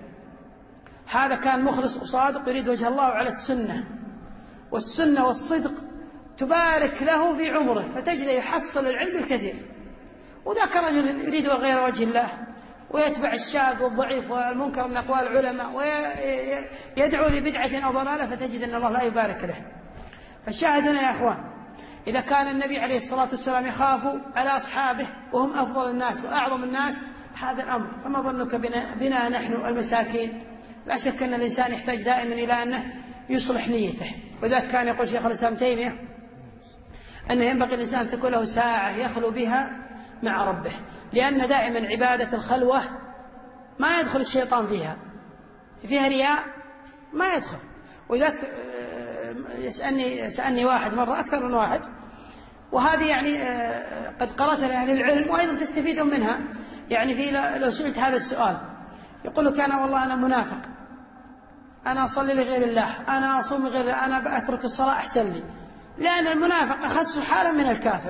هذا كان مخلص وصادق يريد وجه الله على السنة، والسنة والصدق تبارك له في عمره فتجد يحصل العلم الكثير. وذاك رجل يريد غير وجه الله ويتبع الشاذ والضعيف والمنكر من أقوال العلماء ويدعو لبدعة أو ضلالة فتجد أن الله لا يبارك له. فالشاهد هنا يا أخوان، إذا كان النبي عليه الصلاة والسلام يخاف على أصحابه وهم أفضل الناس وأعظم الناس هذا الأمر، فما ظنك بنا, بنا نحن المساكين؟ لا شك أن الإنسان يحتاج دائما إلى أنه يصلح نيته. وذلك كان يقول شيخ الإسلام تيمية أنه ينبغي الإنسان أن تكون له ساعة يخلو بها مع ربه، لأن دائما عبادة الخلوة ما يدخل الشيطان فيها، فيها رياء ما يدخل. وذلك يسألني سألني واحد مرة أكثر من واحد، وهذه يعني قد قرأت لأهل العلم وأيضا تستفيدون منها. يعني في لو سئلت هذا السؤال يقول لك أنا والله أنا منافق، أنا أصلي لغير الله، أنا أصوم لغير الله، أنا أترك الصلاة أحسن لي، لأن المنافق أخص حالا من الكافر.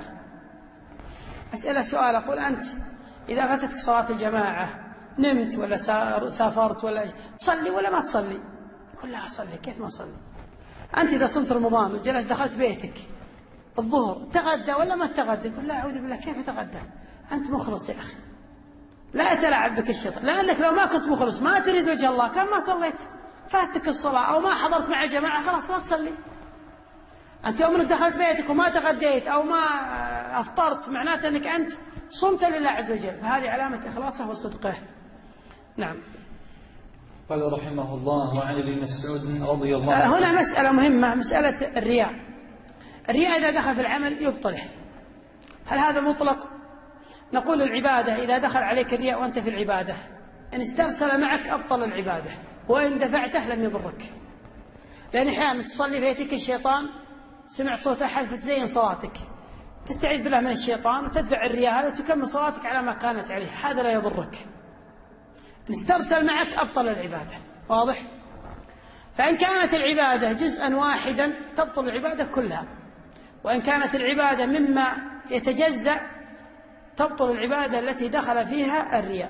أسأله سؤال أقول أنت إذا فاتتك صلاة الجماعة نمت ولا سافرت ولا تصلي ولا ما تصلي؟ يقول لا أصلي. كيف ما أصلي؟ أنت إذا صمت رمضان وجلست دخلت بيتك الظهر تغدى ولا ما تغدى؟ يقول لا أعوذ بالله كيف تغدى؟ أنت مخلص يا أخي، لا يتلاعب بك الشيطان، لأنك لو ما كنت مخلص ما تريد وجه الله كان ما صليت، فاتك الصلاة أو ما حضرت مع الجماعة خلاص لا تصلي. أنت يوم أنك دخلت بيتك وما تغديت أو ما أفطرت معناته أنك أنت صمت لله عز وجل، فهذه علامة إخلاصه وصدقه. نعم. قال رحمه الله وعن ابن مسعود رضي الله عنه. هنا مسألة مهمة، مسألة الرياء. الرياء إذا دخل في العمل يبطله، هل هذا مطلق؟ نقول العبادة إذا دخل عليك الرياء وأنت في العبادة إن استرسل معك أبطل العبادة، وإن دفعته لم يضرك. لأن أحيانا تصلي فيأتيك الشيطان، سمعت صوت أحد فتزين صلاتك، تستعيذ بالله من الشيطان وتدفع الرياء هذا تكمل صلاتك على ما كانت عليه، هذا لا يضرك. إن استرسل معك أبطل العبادة. واضح؟ فإن كانت العبادة جزءا واحدا تبطل العبادة كلها، وإن كانت العبادة مما يتجزأ تبطل العبادة التي دخل فيها الرياء.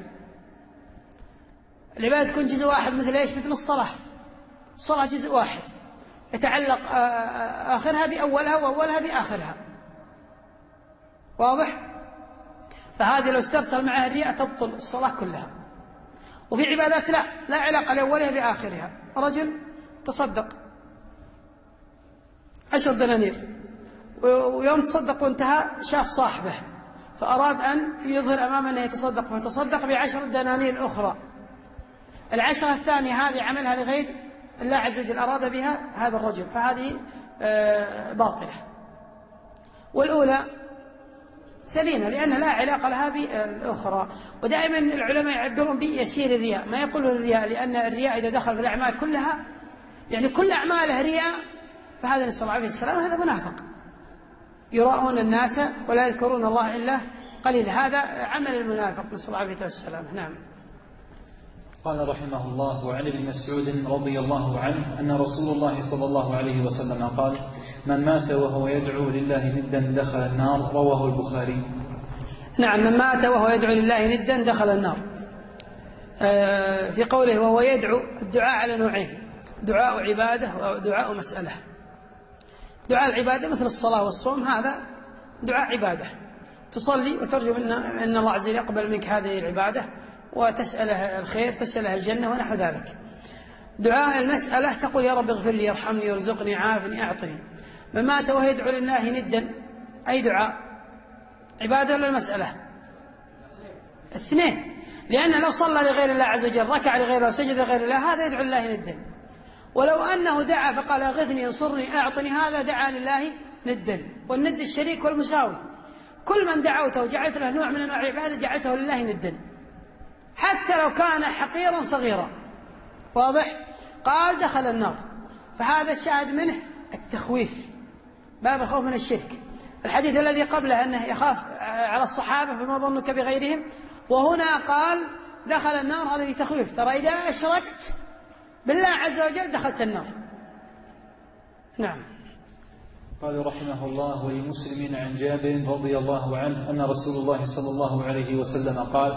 العبادة تكون جزء واحد مثل إيش؟ مثل الصلاة. الصلاة جزء واحد يتعلق آخرها بأولها وأولها بآخرها. واضح؟ فهذه لو استرسل معها الرياء تبطل الصلاة كلها. وفي عبادات لا لا علاقة لأولها بآخرها. رجل تصدق عشر دنانير، ويوم تصدق وانتهى شاف صاحبه فأراد أن يظهر أمامه أنه يتصدق، فتصدق بعشر دنانير أخرى. العشرة الثانية هذه عملها لغير الله عز وجل، أراد بها هذا الرجل، فهذه باطلة. والأولى سليمة لأن لا علاقة لها بالأخرى. ودائما العلماء يعبرون بيسير الرياء، ما يقولون الرياء، لأن الرياء إذا دخل في الأعمال كلها يعني كل أعماله رياء فهذا نسأل الله عليه السلام هذا منافق، يراءون الناس ولا يذكرون الله إلا قليل، هذا عمل المنافق نسأل الله عليه السلام. نعم. قال رحمه الله وعن ابن مسعود رضي الله عنه أن رسول الله صلى الله عليه وسلم قال من مات وهو يدعو لله ندا دخل النار، رواه البخاري. نعم، من مات وهو يدعو لله ندا دخل النار. في قوله وهو يدعو، الدعاء على نوعين، دعاء عبادة ودعاء مسألة. دعاء العبادة مثل الصلاة والصوم، هذا دعاء عبادة، تصلي وترجو أن الله عز وجل يقبل منك هذه العبادة وتسأله الخير، تسأله الجنة ونحو ذلك. دعاء المسألة تقول يا رب اغفر لي يرحمني يرزقني عافني أعطني. من مات وهو يدعو لله ندا أي دعاء عبادة ولا المسألة؟ اثنين، لأن لو صلى لغير الله عز وجل ركع لغير الله وسجد لغير الله هذا يدعو لله ندا، ولو أنه دعا فقال اغثني انصرني أعطني هذا دعا لله ندا. والند الشريك والمساوي، كل من دعوته وجعلت له نوع من أنواع العبادة جعلته لله ندا حتى لو كان حقيرا صغيرا. واضح؟ قال دخل النار. فهذا الشاهد منه التخويف، باب الخوف من الشرك. الحديث الذي قبله أنه يخاف على الصحابة فما ظنك بغيرهم، وهنا قال دخل النار، هذا في تخويف. ترى إذا أشركت بالله عز وجل دخلت النار. نعم. قال رحمه الله ولمسلم عن جابر رضي الله عنه أن رسول الله صلى الله عليه وسلم قال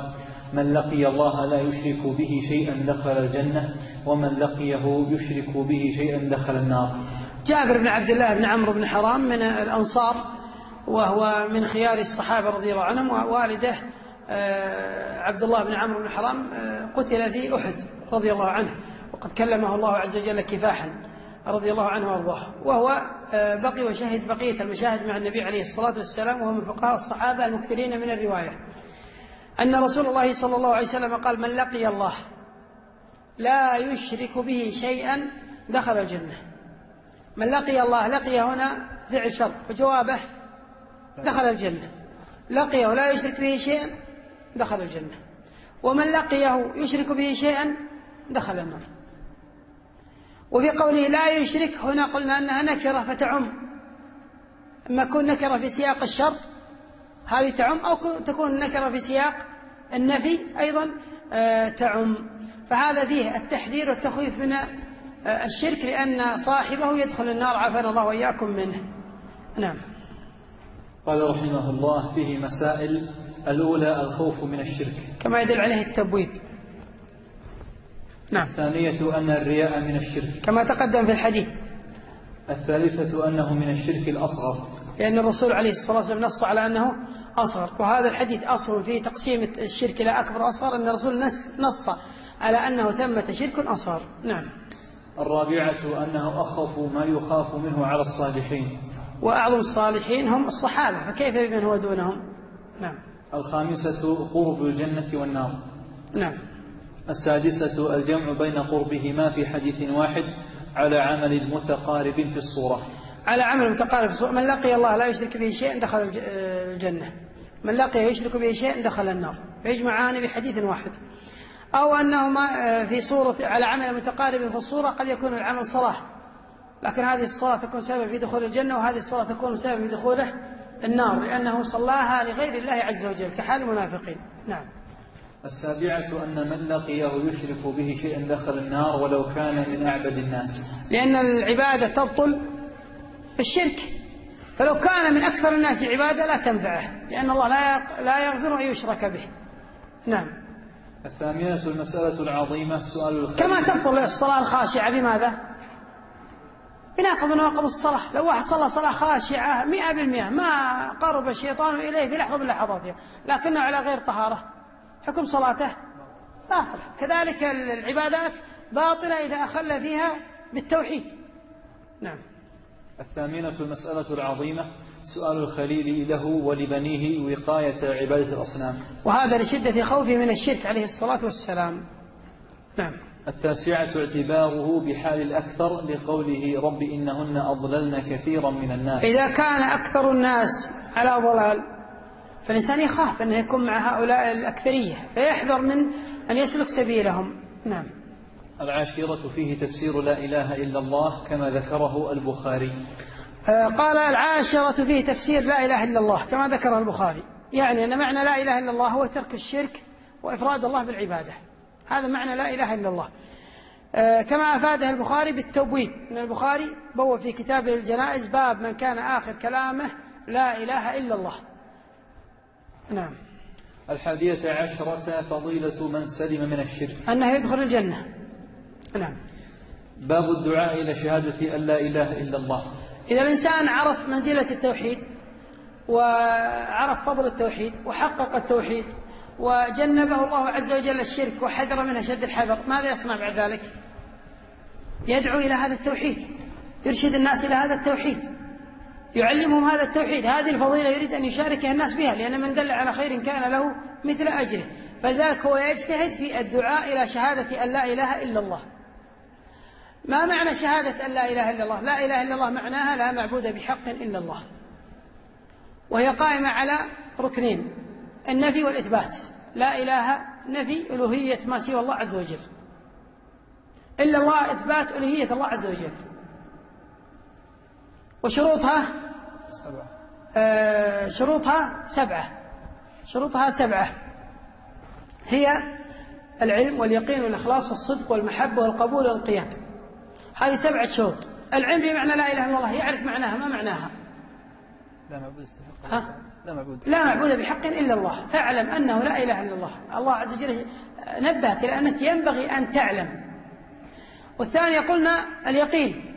من لقي الله لا يشرك به شيئا دخل الجنة ومن لقيه يشرك به شيئا دخل النار. جابر بن عبد الله بن عمرو بن حرام من الأنصار، وهو من خيار الصحابة رضي الله عنهم، ووالده عبد الله بن عمرو بن حرام قتل في أحد رضي الله عنه، وقد كلمه الله عز وجل كفاحا رضي الله عنه وارضاه، وهو بقي وشهد بقية المشاهد مع النبي عليه الصلاة والسلام، وهو من فقهاء الصحابة المكثرين من الرواية، أن رسول الله صلى الله عليه وسلم قال: من لقي الله لا يشرك به شيئا دخل الجنة. من لقي الله، لقي هنا فعل شرط، وجوابه دخل الجنة. لقيه لا يشرك به شيئا دخل الجنة، ومن لقيه يشرك به شيئا دخل النار. وفي قوله لا يشرك هنا قلنا أنها نكرة فتعم، اما تكون نكرة في سياق الشرط هذه تعم، أو تكون نكرة في سياق النفي أيضا تعم، فهذا فيه التحذير والتخويف من الشرك، لأن صاحبه يدخل النار، عافانا الله وإياكم منه. نعم. قال رحمه الله: فيه مسائل. الأولى الخوف من الشرك كما يدل عليه التبويب. نعم. الثانية أن الرياء من الشرك كما تقدم في الحديث. الثالثة أنه من الشرك الأصغر، لأن الرسول عليه الصلاة والسلام نص على أنه أصغر، وهذا الحديث أصل في تقسيم الشرك إلى أكبر وأصغر، أن الرسول نص على أنه ثمة شرك أصغر. نعم. الرابعة أنه أخف ما يخاف منه على الصالحين، وأعظم الصالحين هم الصحابة، فكيف بمن هو دونهم؟ نعم. الخامسة قرب الجنة والنار. نعم. السادسة الجمع بين قربهما في حديث واحد على عمل متقارب في الصورة. على عمل متقارب في الصورة. من لقي الله لا يشرك به شيئا دخل الجنة، من لقي يشرك به شيئا دخل النار، فيجمعان بحديث واحد. أو أنهما في صورة على عمل متقارب في الصورة، قد يكون العمل صلاة، لكن هذه الصلاة تكون سبب في دخول الجنة، وهذه الصلاة تكون سبب في دخوله النار، لأنه صلاها لغير الله عز وجل كحال المنافقين. نعم. السابعة أن من لقيه يشرك به شيئا دخل النار ولو كان من أعبد الناس، لأن العبادة تبطل بالشرك، فلو كان من أكثر الناس عبادة لا تنفعه، لأن الله لا يغفر أن يشرك به. نعم. الثامنة المسألة العظيمة سؤال الخير. كما تبطل الصلاة الخاشعة بماذا؟ بناقض من نواقض الصلاة. لو واحد صلى صلاة خاشعة مئة بالمئة ما قرب الشيطان إليه في لحظة من لحظاتها، لكنه على غير طهارة، حكم صلاته باطلة. كذلك العبادات باطلة إذا أخل فيها بالتوحيد. نعم. الثامنة المسألة العظيمة سؤال الخليل له ولبنيه وقاية عبادة الأصنام، وهذا لشدة خوفه من الشرك عليه الصلاة والسلام. نعم. التاسعة اعتباره بحال الأكثر لقوله: رب إنهن أضللن كثيرا من الناس. إذا كان أكثر الناس على ضلال فالإنسان يخاف أن يكون مع هؤلاء الأكثرية، فيحذر من أن يسلك سبيلهم. نعم. العاشرة فيه تفسير لا إله إلا الله كما ذكره البخاري. آه قال: العاشرة فيه تفسير لا إله إلا الله كما ذكره البخاري، يعني أن معنى لا إله إلا الله هو ترك الشرك وإفراد الله بالعبادة، هذا معنى لا إله إلا الله، آه كما أفاده البخاري بالتبويب، أن البخاري بوّب في كتاب الجنائز باب من كان آخر كلامه لا إله إلا الله. نعم. الحادية عشرة فضيلة من سلم من الشرك، أنه يدخل الجنة. نعم. باب الدعاء إلى شهادة أن لا إله إلا الله. إذا الإنسان عرف منزلة التوحيد وعرف فضل التوحيد وحقق التوحيد وجنبه الله عز وجل الشرك وحذر منه شد الحذر، ماذا يصنع بعد ذلك؟ يدعو إلى هذا التوحيد، يرشد الناس إلى هذا التوحيد، يعلمهم هذا التوحيد. هذه الفضيلة يريد أن يشاركها الناس بها، لأن من دل على خير كان له مثل أجره، فلذلك هو يجتهد في الدعاء إلى شهادة أن لا إله إلا الله. ما معنى شهادة أن لا إله إلا الله؟ لا إله إلا الله معناها لا معبود بحق إلا الله، وهي قائمة على ركنين: النفي والإثبات. لا إله نفي ألوهية ما سوى الله عز وجل، إلا الله إثبات ألوهية الله عز وجل. وشروطها سبعة. آه شروطها سبعة شروطها سبعة هي العلم واليقين والإخلاص والصدق والمحبة والقبول والقياد. هذه سبعة شروط. العلم بمعنى لا إله إلا الله، يعرف معناها. ما معناها؟ لا معبود يستحق ها؟ لا معبود لا معبود بحق إلا الله، فاعلم أنه لا إله إلا الله. الله عز وجل نبهك إلى أنك ينبغي أن تعلم. والثاني قلنا اليقين،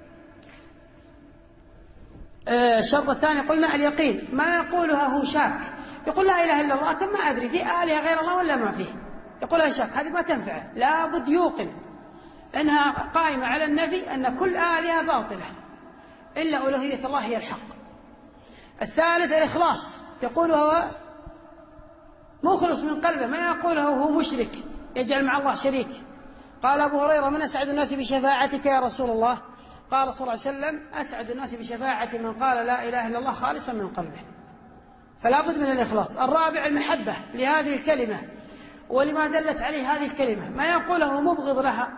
الشرط الثاني قلنا اليقين، ما يقولها هو شاك، يقول لا إله إلا الله لكن ما أدري في آلهة غير الله ولا ما فيه، يقولها شاك، هذه ما تنفعه. لا بد يوقن أنها قائمة على النفي أن كل آلهة باطلة إلا ألوهية الله هي الحق. الثالث الإخلاص، يقول هو مخلص من قلبه، ما يقوله هو مشرك يجعل مع الله شريك. قال أبو هريرة: من أسعد الناس بشفاعتك يا رسول الله؟ قال صلى الله عليه وسلم: أسعد الناس بشفاعة من قال لا إله إلا الله خالصا من قلبه. فلا بد من الإخلاص. الرابع المحبة لهذه الكلمة ولما دلت عليه هذه الكلمة، ما يقوله مبغض لها.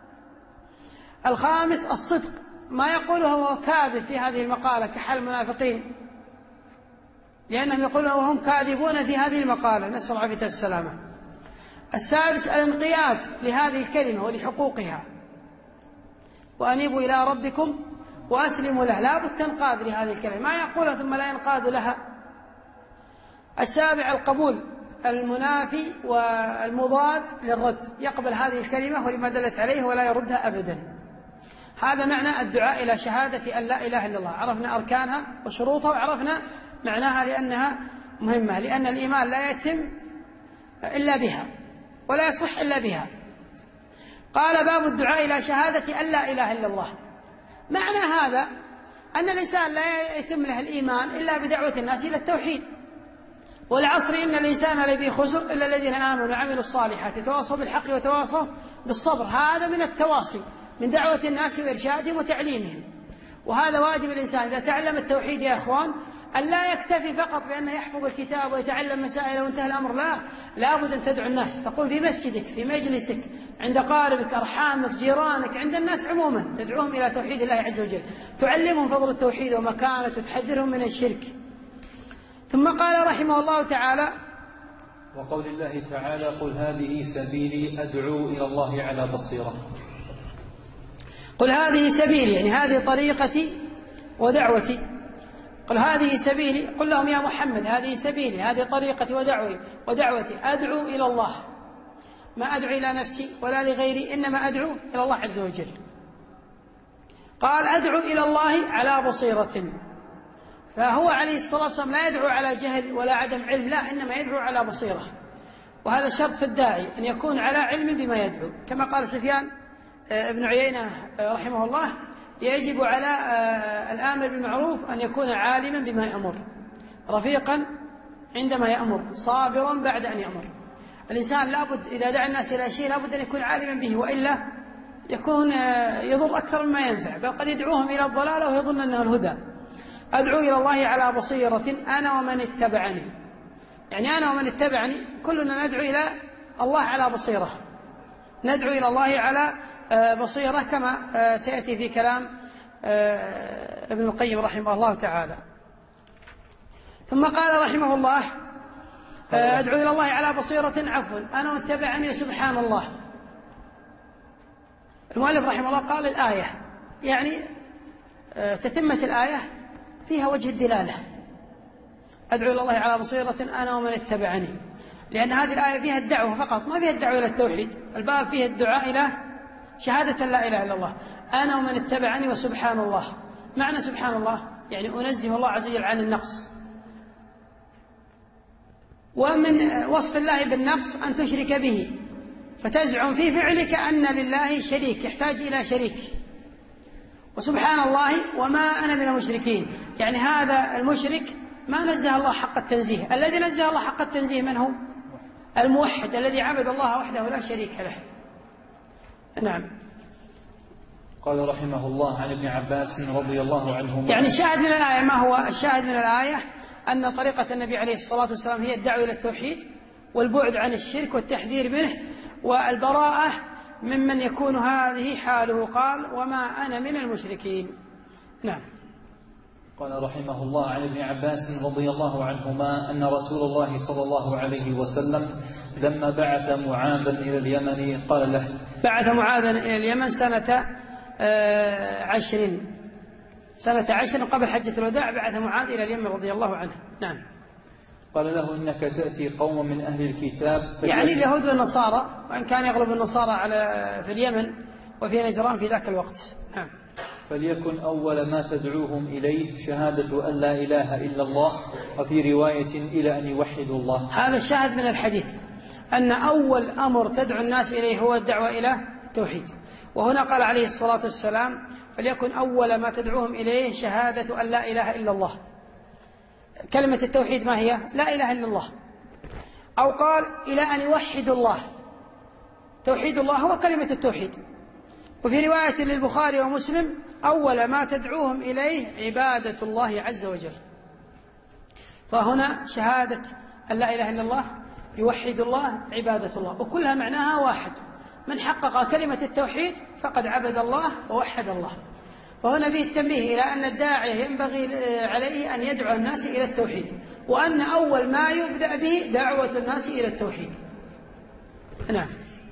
الخامس الصدق، ما يقوله هو كاذب في هذه المقالة كحال المنافقين، لأنهم يقولون وهم كاذبون في هذه المقالة، نسأل الله العافية والسلامة. السادس الانقياد لهذه الكلمة ولحقوقها، وأنيبوا إلى ربكم وأسلموا له، لا بد تنقاد لهذه الكلمة، ما يقولها ثم لا ينقاد لها. السابع القبول، المنافي والمضاد للرد، يقبل هذه الكلمة ولما دلت عليه ولا يردها أبدا. هذا معنى الدعاء إلى شهادة أن لا إله إلا الله. عرفنا أركانها وشروطها وعرفنا معناها لأنها مهمة، لأن الإيمان لا يتم إلا بها ولا يصح إلا بها. قال: باب الدعاء إلى شهادة أن لا إله إلا الله. معنى هذا أن الإنسان لا يتم له الإيمان إلا بدعوة الناس إلى التوحيد. والعصر إن الإنسان لفي خسر إلا الذين آمنوا وعملوا الصالحات وتواصوا بالحق وتواصوا بالصبر. هذا من التواصي، من دعوة الناس وإرشادهم وتعليمهم. وهذا واجب الإنسان إذا تعلم التوحيد يا أخوان أن لا يكتفي فقط بأنه يحفظ الكتاب ويتعلم مسائل وانتهى الأمر، لا، لابد أن تدعو الناس، تقول في مسجدك، في مجلسك، عند قاربك، أرحامك، جيرانك، عند الناس عموما، تدعوهم إلى توحيد الله عز وجل، تعلمهم فضل التوحيد ومكانته، وتحذرهم من الشرك. ثم قال رحمه الله تعالى: وقول الله تعالى: قل هذه سبيلي أدعو إلى الله على بصيرة. قل هذه سبيلي يعني هذه طريقتي ودعوتي. قل هذه سبيلي، قل لهم يا محمد هذه سبيلي، هذه طريقتي ودعوتي ودعوتي أدعو إلى الله، ما أدعو إلى نفسي ولا لغيري، إنما أدعو إلى الله عز وجل. قال: أدعو إلى الله على بصيرة، فهو عليه الصلاة والسلام لا يدعو على جهل ولا عدم علم، لا، إنما يدعو على بصيرة. وهذا شرط في الداعي أن يكون على علم بما يدعو، كما قال سفيان ابن عيينة رحمه الله: يجب على الآمر بالمعروف أن يكون عالما بما يأمر، رفيقا عندما يأمر، صابرا بعد أن يأمر. الإنسان لابد إذا دعا الناس إلى شيء لابد أن يكون عالما به، وإلا يكون يضر أكثر مما ينفع، بل قد يدعوهم إلى الضلالة ويظن أنه الهدى. أدعو إلى الله على بصيرة أنا ومن اتبعني، يعني أنا ومن اتبعني كلنا ندعو إلى الله على بصيرة، ندعو إلى الله على بصيرة، كما سيأتي في كلام ابن القيم رحمه الله تعالى. ثم قال رحمه الله: أدعو إلى الله على بصيرة، عفوا، أنا واتبعني سبحان الله. المؤلف رحمه الله قال الآية، يعني تتمة الآية فيها وجه الدلالة، أدعو إلى الله على بصيرة أنا ومن اتبعني، لأن هذه الآية فيها الدعوة فقط، ما فيها الدعوة إلى التوحيد، الباب فيه الدعاء إلى شهادة لا إله إلا الله، أنا ومن اتبعني وسبحان الله. معنى سبحان الله يعني أنزه الله عز وجل عن النقص، ومن وصف الله بالنقص أن تشرك به، فتزعم في فعلك أن لله شريك يحتاج إلى شريك، وسبحان الله وما أنا من المشركين، يعني هذا المشرك ما نزه الله حق التنزيه. الذي نزه الله حق التنزيه من هو؟ الموحد الذي عبد الله وحده لا شريك له. نعم. قال رحمه الله: عن ابن عباس رضي الله عنهما، يعني الشاهد من الآية، ما هو الشاهد من الآية؟ أن طريقة النبي عليه الصلاة والسلام هي الدعوة إلى التوحيد والبعد عن الشرك والتحذير منه والبراءة ممن يكون هذه حاله. قال: وما أنا من المشركين. نعم. قال رحمه الله: عن ابن عباس رضي الله عنهما أن رسول الله صلى الله عليه وسلم لما بعث معاذا إلى اليمن قال له، بعث معاذا إلى اليمن سنة عشر سنة عشر قبل حجة الوداع، بعث معاذ إلى اليمن رضي الله عنه. نعم. قال له إنك تأتي قوم من أهل الكتاب، يعني اليهود والنصارى، وإن كان يغلب النصارى على في اليمن وفي نجران في ذاك الوقت. نعم. فليكن أول ما تدعوهم إليه شهادة أن لا إله إلا الله، وفي رواية إلى أن يوحدوا الله. هذا الشاهد من الحديث، أن أول أمر تدعو الناس إليه هو الدعوة إلى التوحيد. وهنا قال عليه الصلاة والسلام فليكن أول ما تدعوهم إليه شهادة أن لا إله إلا الله. كلمة التوحيد ما هي؟ لا إله إلا الله. أو قال إلى أن يوحدوا الله. توحيد الله هو كلمة التوحيد. وفي رواية للبخاري ومسلم أول ما تدعوهم إليه عبادة الله عز وجل. فهنا شهادة أن لا إله إلا الله، يوحد الله، عبادة الله، وكلها معناها واحد. من حقق كلمة التوحيد فقد عبد الله ووحد الله. وهنا به التنبيه إلى أن الداعية ينبغي عليه أن يدعو الناس إلى التوحيد، وأن أول ما يبدأ به دعوة الناس إلى التوحيد. نعم.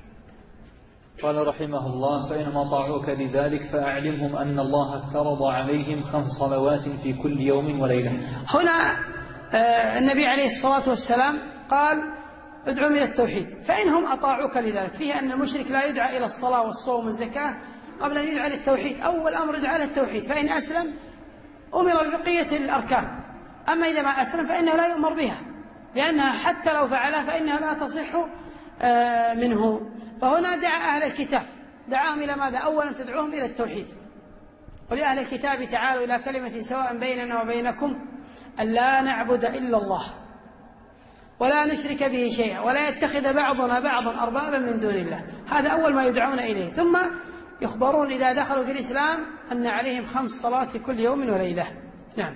قال رحمه الله فإنهم أطاعوك لذلك فأعلمهم أن الله افترض عليهم خمس صلوات في كل يوم وليلة. هنا النبي عليه الصلاة والسلام قال ادعوا إلى التوحيد، فإنهم أطاعوك لذلك، فيه أن المشرك لا يدعى إلى الصلاة والصوم والزكاة قبل أن يدعى للتوحيد. أول أمر يدعى إلى التوحيد، فإن أسلم أمر ببقية الأركان، أما إذا ما أسلم فإنه لا يؤمر بها، لأنها حتى لو فعلها فإنها لا تصح منه. فهنا دعا أهل الكتاب، دعاهم إلى ماذا؟ أولا تدعوهم إلى التوحيد. قل يا أهل الكتاب تعالوا إلى كلمة سواء بيننا وبينكم أن لا نعبد إلا الله ولا نشرك به شيئا ولا يتخذ بعضنا بعضا أربابا من دون الله. هذا أول ما يدعون إليه. ثم يخبرون إذا دخلوا في الإسلام أن عليهم خمس صلوات في كل يوم وليلة. نعم.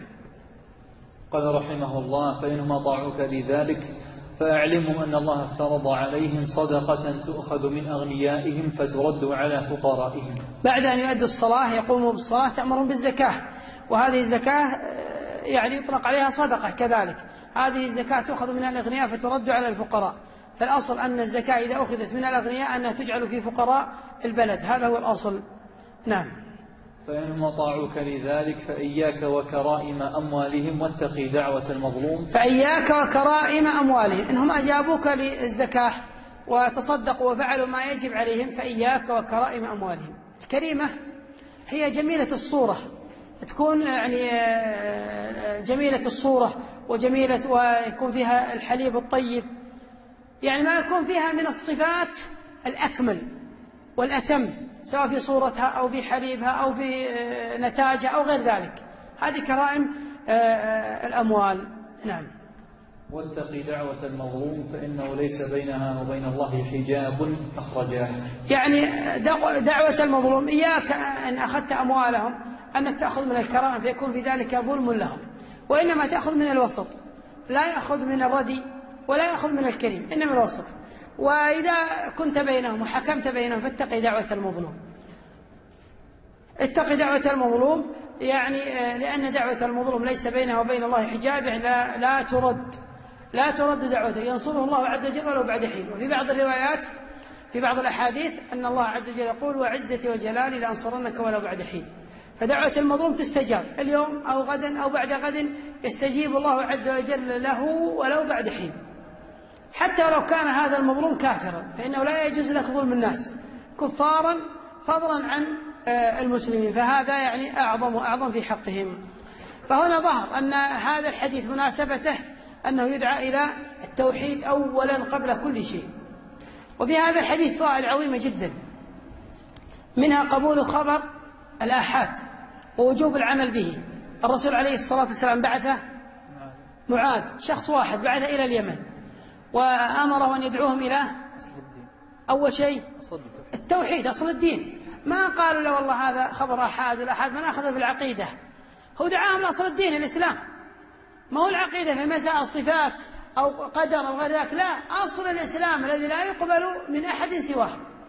قال رحمه الله فإنهم أطاعوك لذلك فأعلمهم أن الله افترض عليهم صدقة تؤخذ من أغنيائهم فترد على فقرائهم. بعد أن يؤدوا الصلاة يقوموا بالصلاة تأمرون بالزكاة، وهذه الزكاة يعني يطلق عليها صدقة كذلك. هذه الزكاة تؤخذ من الأغنياء فترد على الفقراء. فالأصل أن الزكاة إذا أخذت من الأغنياء أنها تجعل في فقراء البلد، هذا هو الأصل. نعم. فإنهم أطاعوك لذلك فإياك وكرائم أموالهم واتقي دعوة المظلوم. فإياك وكرائم أموالهم، إنهم أجابوك للزكاة وتصدقوا وفعلوا ما يجب عليهم، فإياك وكرائم أموالهم. الكريمة هي جميلة الصورة، تكون يعني جميلة الصورة وجميلة ويكون فيها الحليب الطيب، يعني ما يكون فيها من الصفات الأكمل والأتم، سواء في صورتها أو في حليبها أو في نتاجها أو غير ذلك. هذه كرائم الأموال. نعم. واتقي دعوة المظلوم فإنه ليس بينها وبين الله حجاب أخرجاه. يعني دعوة المظلوم، إياك أن أخذت أموالهم أنك تأخذ من الكرائم فيكون في ذلك ظلم لهم، وإنما تأخذ من الوسط، لا يأخذ من الردي ولا يأخذ من الكريم، إنما الوسط. وإذا كنت بينهم وحكمت بينهم فاتقي دعوة المظلوم. اتقي دعوة المظلوم يعني لأن دعوة المظلوم ليس بينها وبين الله حجاب، يعني لا, لا ترد لا ترد دعوته، ينصره الله عز وجل ولو بعد حين. وفي بعض الروايات في بعض الأحاديث أن الله عز وجل يقول وعزتي وجلالي لأنصرنك ولو بعد حين. فدعوة المظلوم تستجاب اليوم أو غدا أو بعد غد، يستجيب الله عز وجل له ولو بعد حين، حتى لو كان هذا المظلوم كافرا، فإنه لا يجوز لك ظلم الناس كفارا فضلا عن المسلمين، فهذا يعني أعظم وأعظم في حقهم. فهنا ظهر أن هذا الحديث مناسبته أنه يدعى إلى التوحيد أولا قبل كل شيء. وفي هذا الحديث فوائد عظيمة جدا، منها قبول خبر الآحاد ووجوب العمل به. الرسول عليه الصلاة والسلام بعثه معاذ، شخص واحد بعث إلى اليمن وأمره أن يدعوهم إلى أول شيء التوحيد، أصل الدين. ما قالوا له والله هذا خبر آحاد، والآحاد من أخذ في العقيدة، هو دعاهم لأصل الدين الإسلام، ما هو العقيدة في مسائل صفات أو قدر أو غير ذلك، لا، أصل الإسلام الذي لا يقبل من أحد سواه.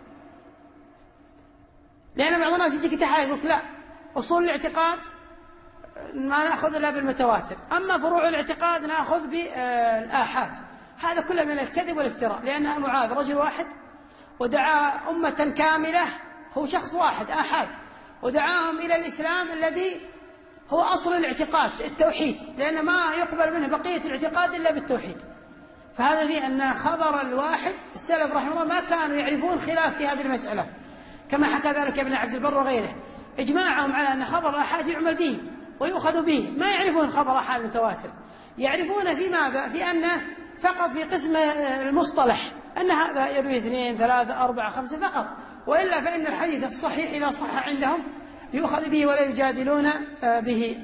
لأن بعض الناس يجيك يتحايل يقول لا، أصول الاعتقاد ما نأخذ إلا بالمتواتر، أما فروع الاعتقاد نأخذ بالآحاد. هذا كله من الكذب والافتراء، لأن معاذ رجل واحد ودعا أمة كاملة، هو شخص واحد آحاد، ودعاهم إلى الإسلام الذي هو أصل الاعتقاد التوحيد، لأن ما يقبل منه بقية الاعتقاد إلا بالتوحيد. فهذا فيه أن خبر الواحد السلف رحمه الله ما كانوا يعرفون خلاف في هذه المسألة، كما حكى ذلك ابن عبد البر وغيره، إجماعهم على أن خبر الآحاد يعمل به ويؤخذ به، ما يعرفون خبر آحاد متواتر، يعرفون في ماذا؟ في أنه فقط في قسم المصطلح أن هذا يروي اثنين ثلاثة أربعة خمسة فقط، وإلا فإن الحديث الصحيح إذا صح عندهم يؤخذ به ولا يجادلون به.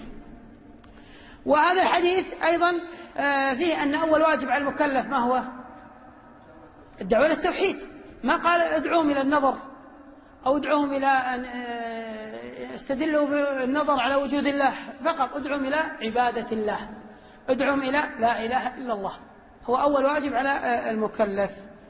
وهذا الحديث أيضا فيه أن أول واجب على المكلف ما هو؟ الدعوة إلى التوحيد، ما قال ادعوهم إلى النظر أو ادعوهم إلى أن استدلوا بالنظر على وجود الله، فقط ادعوهم إلى عبادة الله، ادعوهم إلى لا إله إلا الله، هو أول واجب على المكلف.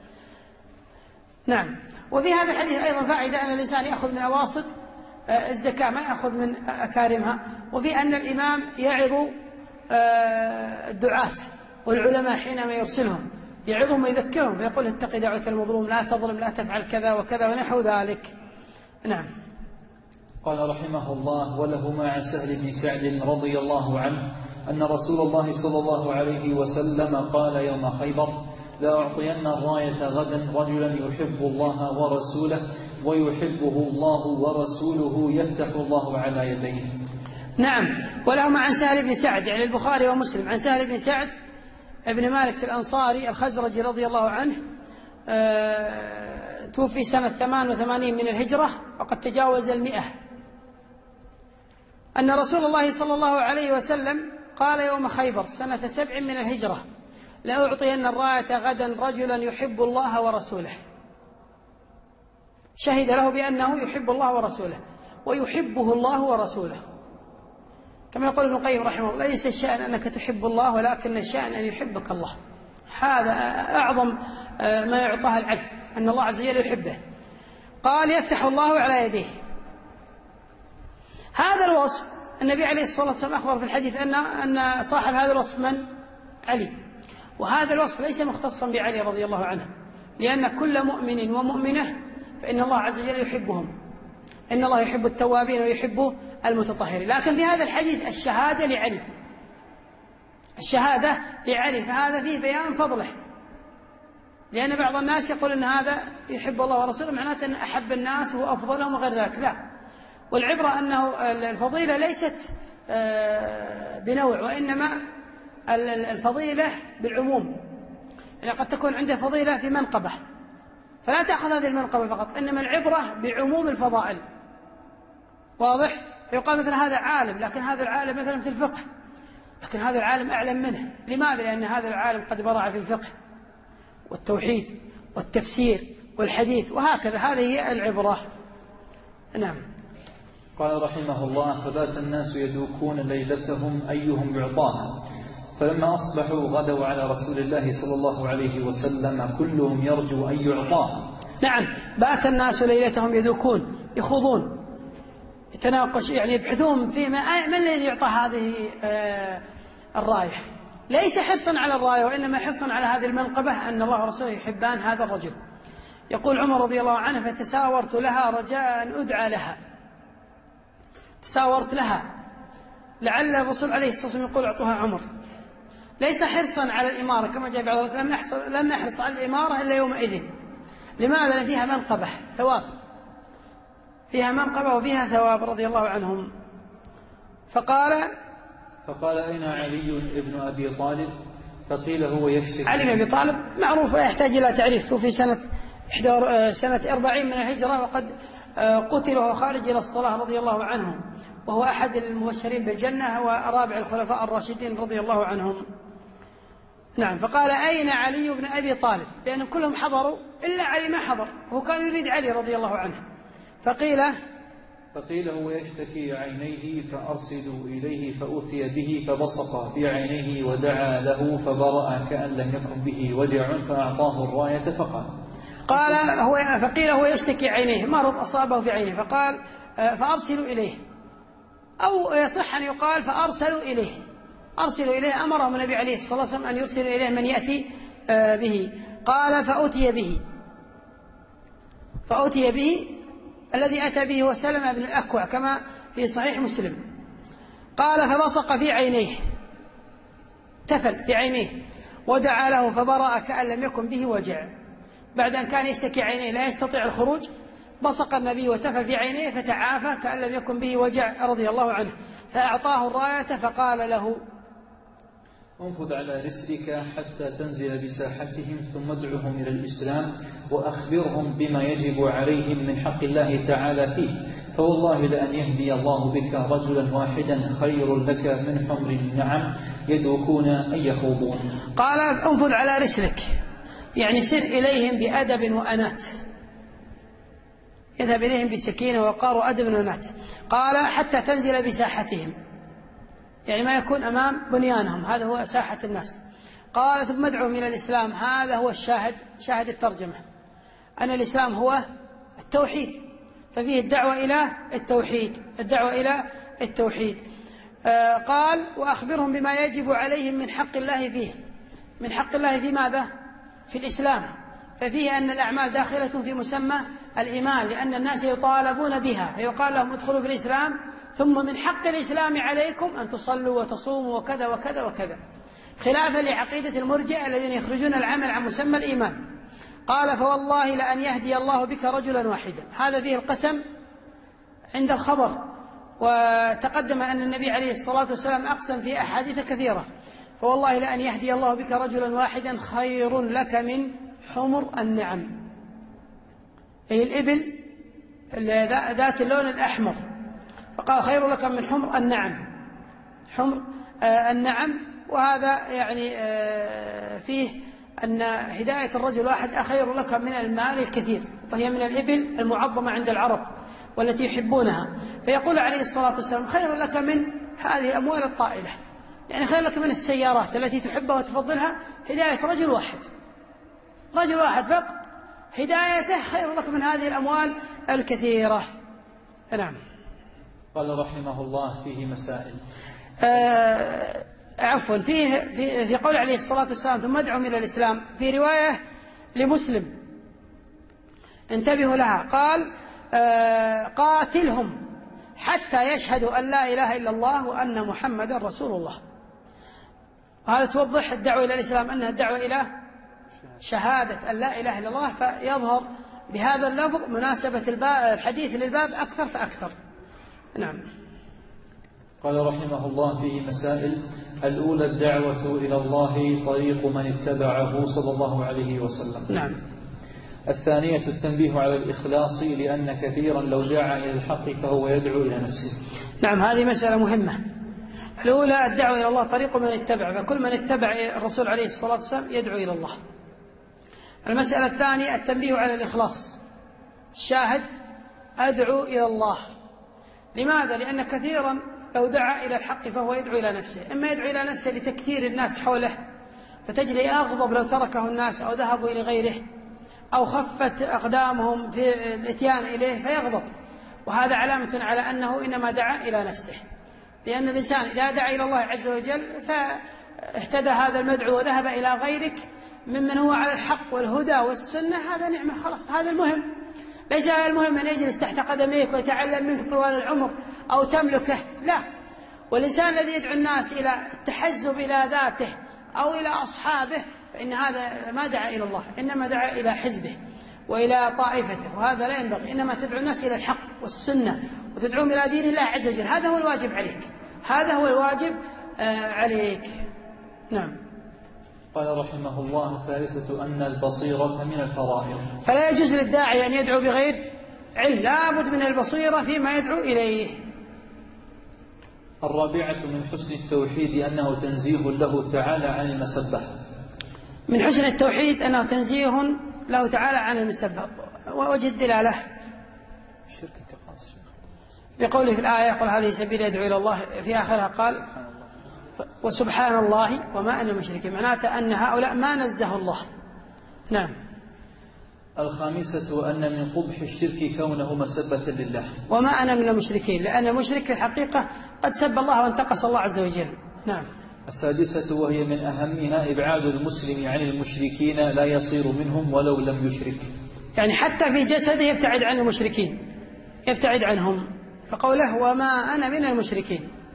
نعم. وفي هذا الحديث أيضا فائدة أن الإنسان يأخذ من أواسط الزكاة ما يأخذ من أكارمها، وفي أن الإمام يعظ الدعاة والعلماء حينما يرسلهم يعظهم ويذكرهم فيقول اتق دعوة المظلوم، لا تظلم، لا تفعل كذا وكذا ونحو ذلك. نعم. قال رحمه الله: ولهما عن سهل بن سعد رضي الله عنه أن رسول الله صلى الله عليه وسلم قال يوم خيبر: لا أعطين الراية غدا رجلا يحب الله ورسوله ويحبه الله ورسوله يفتح الله على يديه. نعم. ولهما عن سهل بن سعد، يعني البخاري ومسلم، عن سهل بن سعد ابن مالك الأنصاري الخزرجي رضي الله عنه، أه توفي سنة ثمان وثمانين من الهجرة وقد تجاوز المئة، أن رسول الله صلى الله عليه وسلم قال يوم خيبر سنة سبع من الهجرة: لأعطين الراية غدا رجلا يحب الله ورسوله. شهد له بأنه يحب الله ورسوله ويحبه الله ورسوله، كما يقول ابن القيم رحمه الله: ليس الشأن أنك تحب الله ولكن الشأن أن يحبك الله. هذا أعظم ما يعطاه العبد، أن الله عز وجل يحبه. قال: يفتح الله على يديه. هذا الوصف النبي عليه الصلاة والسلام أخبر في الحديث أن أن صاحب هذا الوصف من؟ علي. وهذا الوصف ليس مختصا بعلي رضي الله عنه، لأن كل مؤمن ومؤمنة فإن الله عز وجل يحبهم، إن الله يحب التوابين ويحب المتطهرين. لكن في هذا الحديث الشهادة لعلي، الشهادة لعلي، فهذا فيه بيان فضله، لأن بعض الناس يقول أن هذا يحب الله ورسوله معناته أن أحب الناس هو أفضلهم وغير ذلك، لا. والعبرة أنه الفضيلة ليست بنوع، وإنما الفضيلة بالعموم، يعني قد تكون عنده فضيلة في منقبة فلا تأخذ هذه المنقبة فقط، إنما العبرة بعموم الفضائل. واضح؟ يقال مثلا هذا عالم، لكن هذا العالم مثلا في الفقه، لكن هذا العالم أعلم منه. لماذا؟ لأن هذا العالم قد برع في الفقه والتوحيد والتفسير والحديث وهكذا، هذه هي العبرة. نعم. قال رحمه الله: فبات الناس يدوكون ليلتهم أيهم يعطاها، فلما أصبحوا غدوا على رسول الله صلى الله عليه وسلم كلهم يرجو أن يعطاها. نعم. بات الناس ليلتهم يدوكون، يخوضون، يتناقش، يعني يبحثون فيما من الذي يعطى هذه آه الراية، ليس حرصا على الراية وإنما حرصا على هذه المنقبة أن الله ورسوله يحبان هذا الرجل. يقول عمر رضي الله عنه: فتساورت لها رجاء أن أدعى لها. تساورت لها، لعل الرسول عليه الصلاة والسلام يقول اعطوها عمر، ليس حرصا على الإمارة كما جاء بعض الروايات، لم يحرص لم يحرص على الإمارة إلا يومئذ. لماذا؟ لأن فيها منقبة ثواب، فيها منقبة وفيها ثواب رضي الله عنهم. فقال فقال: أين علي ابن أبي طالب؟ فقيل: هو يشتكي. علي بن أبي طالب معروف لا يحتاج إلى تعريف، في سنة سنة أربعين من الهجرة، وقد قتل وهو خارج إلى الصلاة رضي الله عنهم، وهو أحد المبشرين بالجنة ورابع الخلفاء الراشدين رضي الله عنهم. نعم. فقال: أين علي بن أبي طالب؟ لأن كلهم حضروا إلا علي ما حضر، وهو كان يريد علي رضي الله عنه. فقيل فقيل: هو يشتكي عينيه فأرسلوا إليه، فأتي به فبصق في عينيه ودعا له فبرأ كأن لم يكن به وجع، فأعطاه الراية فقال قال هو فقيل: هو يشتكي عينيه، مرض أصابه في عينه، فقال فأرسلوا إليه، أو يصح أن يقال فأرسلوا إليه، أرسلوا إليه، أمرهم النبي عليه الصلاة والسلام أن يرسلوا إليه من يأتي به. قال: فأتي به فأتي به الذي أتى به هو سلمة بن الأكوع كما في صحيح مسلم. قال فبصق في عينيه، تفل في عينيه، ودعا له فبرأ كأن لم يكن به وجع. بعد أن كان يشتكي عينيه لا يستطيع الخروج، بصق النبي وتفل في عينيه فتعافى كأن لم يكن به وجع رضي الله عنه، فأعطاه الراية فقال له: انفذ على رسلك حتى تنزل بساحتهم ثم ادعهم إلى الإسلام وأخبرهم بما يجب عليهم من حق الله تعالى فيه، فوالله لأن يهدي الله بك رجلا واحدا خير لك من حمر النعم يدركون أن يخوضون. قال: انفذ على رسلك، يعني سر إليهم بأدب وأنات، يذهب إليهم بسكينة ووقار وأدب وأنات. قال: حتى تنزل بساحتهم، يعني ما يكون أمام بنيانهم، هذا هو ساحة الناس. قال: ثم ادعوهم إلى الإسلام. هذا هو الشاهد، شاهد الترجمة، أن الإسلام هو التوحيد، ففيه الدعوة إلى التوحيد، الدعوة إلى التوحيد. آه قال: وأخبرهم بما يجب عليهم من حق الله فيه. من حق الله في ماذا؟ في الإسلام، ففيه أن الأعمال داخلة في مسمى الإيمان، لأن الناس يطالبون بها، فيقال لهم ادخلوا في الإسلام، ثم من حق الإسلام عليكم أن تصلوا وتصوموا وكذا وكذا وكذا، خلافا لعقيدة المرجئة الذين يخرجون العمل عن مسمى الإيمان. قال: فوالله لأن يهدي الله بك رجلا واحدا. هذا فيه القسم عند الخبر، وتقدم أن النبي عليه الصلاة والسلام أقسم في أحاديث كثيرة. فوالله لأن يهدي الله بك رجلا واحدا خير لك من حمر النعم، أي الإبل ذات اللون الأحمر. فقال: خير لك من حمر النعم، حمر آه النعم. وهذا يعني آه فيه أن هداية الرجل واحد أخير لك من المال الكثير، فهي من الإبل المعظمة عند العرب والتي يحبونها. فيقول عليه الصلاة والسلام: خير لك من هذه الأموال الطائلة، يعني خير لك من السيارات التي تحبها وتفضلها هداية رجل واحد، رجل واحد فقط هدايته خير لك من هذه الأموال الكثيرة. نعم. قال رحمه الله: فيه مسائل. آه عفوا فيه في, في قول عليه الصلاة والسلام: ثم ادعهم إلى الإسلام، في رواية لمسلم انتبهوا لها، قال: آه قاتلهم حتى يشهدوا أن لا إله إلا الله وأن محمدا رسول الله. وهذا توضح الدعوة إلى الإسلام أنها الدعوة إلى شهادة أن لا إله إلا الله، فيظهر بهذا اللفظ مناسبة الحديث للباب أكثر فأكثر. نعم. قال رحمه الله: فيه مسائل. الأولى: الدعوة إلى الله طريق من اتبعه صلى الله عليه وسلم. نعم. الثانية: التنبيه على الإخلاص، لأن كثيرا لو دعا إلى الحق فهو يدعو إلى نفسه. نعم، هذه مسألة مهمة. الأولى: الدعوة إلى الله طريق من اتبع، فكل من اتبع الرسول عليه الصلاة والسلام يدعو إلى الله. المسألة الثانية: التنبيه على الإخلاص، الشاهد: أدعو إلى الله. لماذا؟ لأن كثيرا لو دعا إلى الحق فهو يدعو إلى نفسه، إما يدعو إلى نفسه لتكثير الناس حوله فتجد أغضب لو تركه الناس أو ذهبوا إلى غيره، أو خفت أقدامهم في الإتيان إليه فيغضب، وهذا علامة على أنه إنما دعا إلى نفسه. لأن الإنسان إذا دعا إلى الله عز وجل فاهتدى هذا المدعو وذهب إلى غيرك ممن هو على الحق والهدى والسنة، هذا نعمة، خلاص، هذا المهم. ليس المهم أن يجلس تحت قدميك ويتعلم منك طوال العمر أو تملكه، لا. والإنسان الذي يدعو الناس إلى التحزب إلى ذاته أو إلى أصحابه فإن هذا ما دعا إلى الله، إنما دعا إلى حزبه وإلى طائفته، وهذا لا ينبغي. إنما تدعو الناس إلى الحق والسنة وتدعوهم إلى دين الله عز وجل، هذا هو الواجب عليك، هذا هو الواجب آه عليك. نعم. قال رحمه الله: الثالثة: أن البصيرة من الفرائض، فلا يجوز للداعي أن يدعو بغير علم، لا بد من البصيرة فيما يدعو إليه. الرابعة: من حسن التوحيد أنه تنزيه له تعالى عن المسبة. من حسن التوحيد أنه تنزيه له تعالى عن المسبة. ووجه الدلالة الشرك انتقاص، بقوله في الآية: قل هذه سبيل يدعو إلى الله، في آخرها قال: وسبحان الله وما أنا مشركين، معناته أن هؤلاء ما نزه الله. نعم. الخامسة: أن من قبح الشرك كونه مسبة لله، وما أنا من المشركين، لأن المشرك في الحقيقة قد سب الله وانتقص الله عز وجل. نعم. السادسة: وهي من أهمها: إبعاد المسلم عن المشركين لا يصير منهم ولو لم يشرك، يعني حتى في جسده يبتعد عن المشركين، يبتعد عنهم، فقوله: وما أنا من المشركين.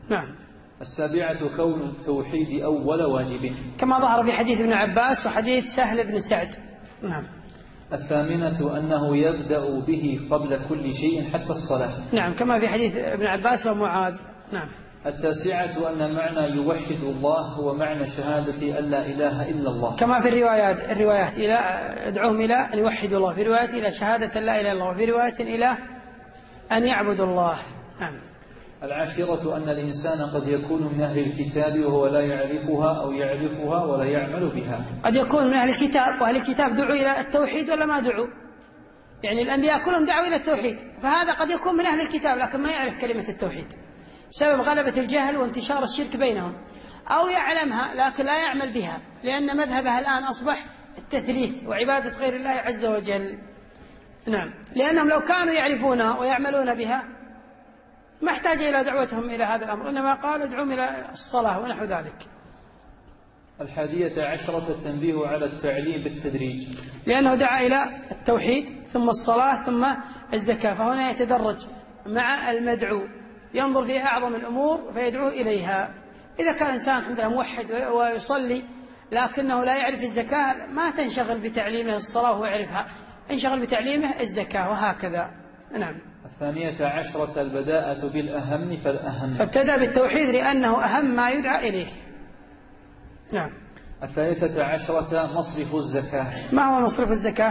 نعم. السابعة كون التوحيد أول واجب كما ظهر في حديث ابن عباس وحديث سهل بن سعد. نعم. الثامنة أنه يبدأ به قبل كل شيء حتى الصلاة. نعم كما في حديث ابن عباس ومعاذ. نعم. التاسعة أن معنى يوحد الله هو معنى شهادة أن لا إله إلا الله، كما في الروايات الروايات إلى ادعوهم إلى أن يوحدوا الله، في روايات إلى شهادة لا إله إلا الله، وفي رواية إلى أن يعبدوا الله. نعم. العاشرة أن الإنسان قد يكون من أهل الكتاب وهو لا يعرفها أو يعرفها ولا يعمل بها. قد يكون من أهل الكتاب، وأهل الكتاب دعوا إلى التوحيد ولا ما دعوا؟ يعني الأنبياء كلهم دعوا إلى التوحيد، فهذا قد يكون من أهل الكتاب لكن ما يعرف كلمة التوحيد بسبب غلبة الجهل وانتشار الشرك بينهم، أو يعلمها لكن لا يعمل بها، لأن مذهبها الآن أصبح التثليث وعبادة غير الله عز وجل. نعم. لأنهم لو كانوا يعرفونها ويعملون بها ما احتاج إلى دعوتهم إلى هذا الأمر، إنما قال ادعوهم إلى الصلاة ونحو ذلك. الحادية عشرة التنبيه على التعليم بالتدريج، لأنه دعا إلى التوحيد ثم الصلاة ثم الزكاة، فهنا يتدرج مع المدعو، ينظر في أعظم الأمور فيدعوه إليها. إذا كان إنسان الحمد لله موحد ويصلي لكنه لا يعرف الزكاة ما تنشغل بتعليمه الصلاة وهو يعرفها، انشغل بتعليمه الزكاة، وهكذا. نعم. الثانية عشرة البداءة بالأهم فالأهم، فابتدأ بالتوحيد لأنه أهم ما يدعى إليه. نعم. الثالثة عشرة مصرف الزكاة. ما هو مصرف الزكاة؟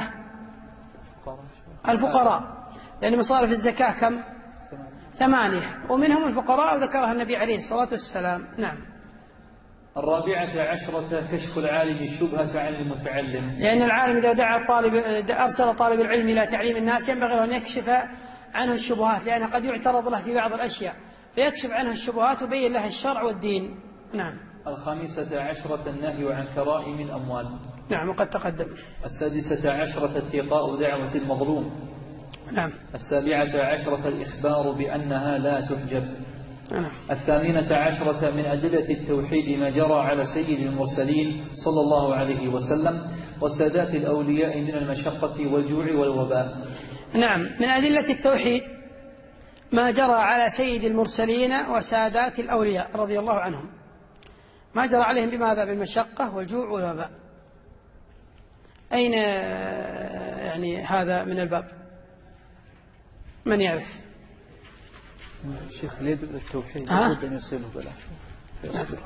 الفقراء، لأن مصارف الزكاة كم؟ ثمانية، ومنهم الفقراء وذكرها النبي عليه الصلاة والسلام. نعم. الرابعة عشرة كشف العالم الشبهة عن المتعلم، لأن العالم إذا دعا الطالب أرسل طالب العلم إلى تعليم الناس ينبغي أن يكشف عنه الشبهات، لأنه قد يعترض له في بعض الأشياء فيكشف عنه الشبهات وبين له الشرع والدين. نعم. الخامسة عشرة النهي عن كرائم الأموال. نعم وقد تقدم. السادسة عشرة اتقاء دعوة المظلوم. نعم. السابعة عشرة الإخبار بأنها لا تحجب. نعم. الثامنة عشرة من أدلة التوحيد ما جرى على سيد المرسلين صلى الله عليه وسلم وسادات الأولياء من المشقة والجوع والوباء. نعم. من أدلة التوحيد ما جرى على سيد المرسلين وسادات الأولياء رضي الله عنهم، ما جرى عليهم بماذا؟ بالمشقة والجوع والوباء. أين يعني هذا من الباب؟ من يعرف؟ الشيخ ليد التوحيد لابد أن يصيبه بلا فيصبر.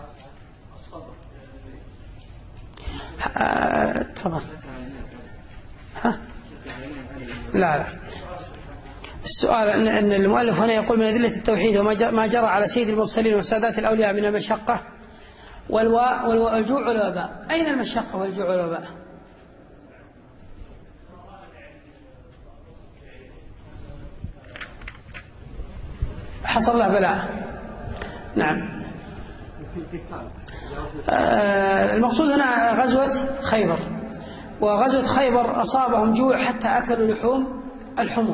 تفضل. ها؟ لا لا. السؤال أن المؤلف هنا يقول من أدلة التوحيد وما جرى على سيد المرسلين وسادات الأولياء من المشقة والجوع والوباء. أين المشقة والجوع والوباء؟ حصل له بلاء. نعم. آه المقصود هنا غزوة خيبر، وغزوة خيبر أصابهم جوع حتى أكلوا لحوم الحمر،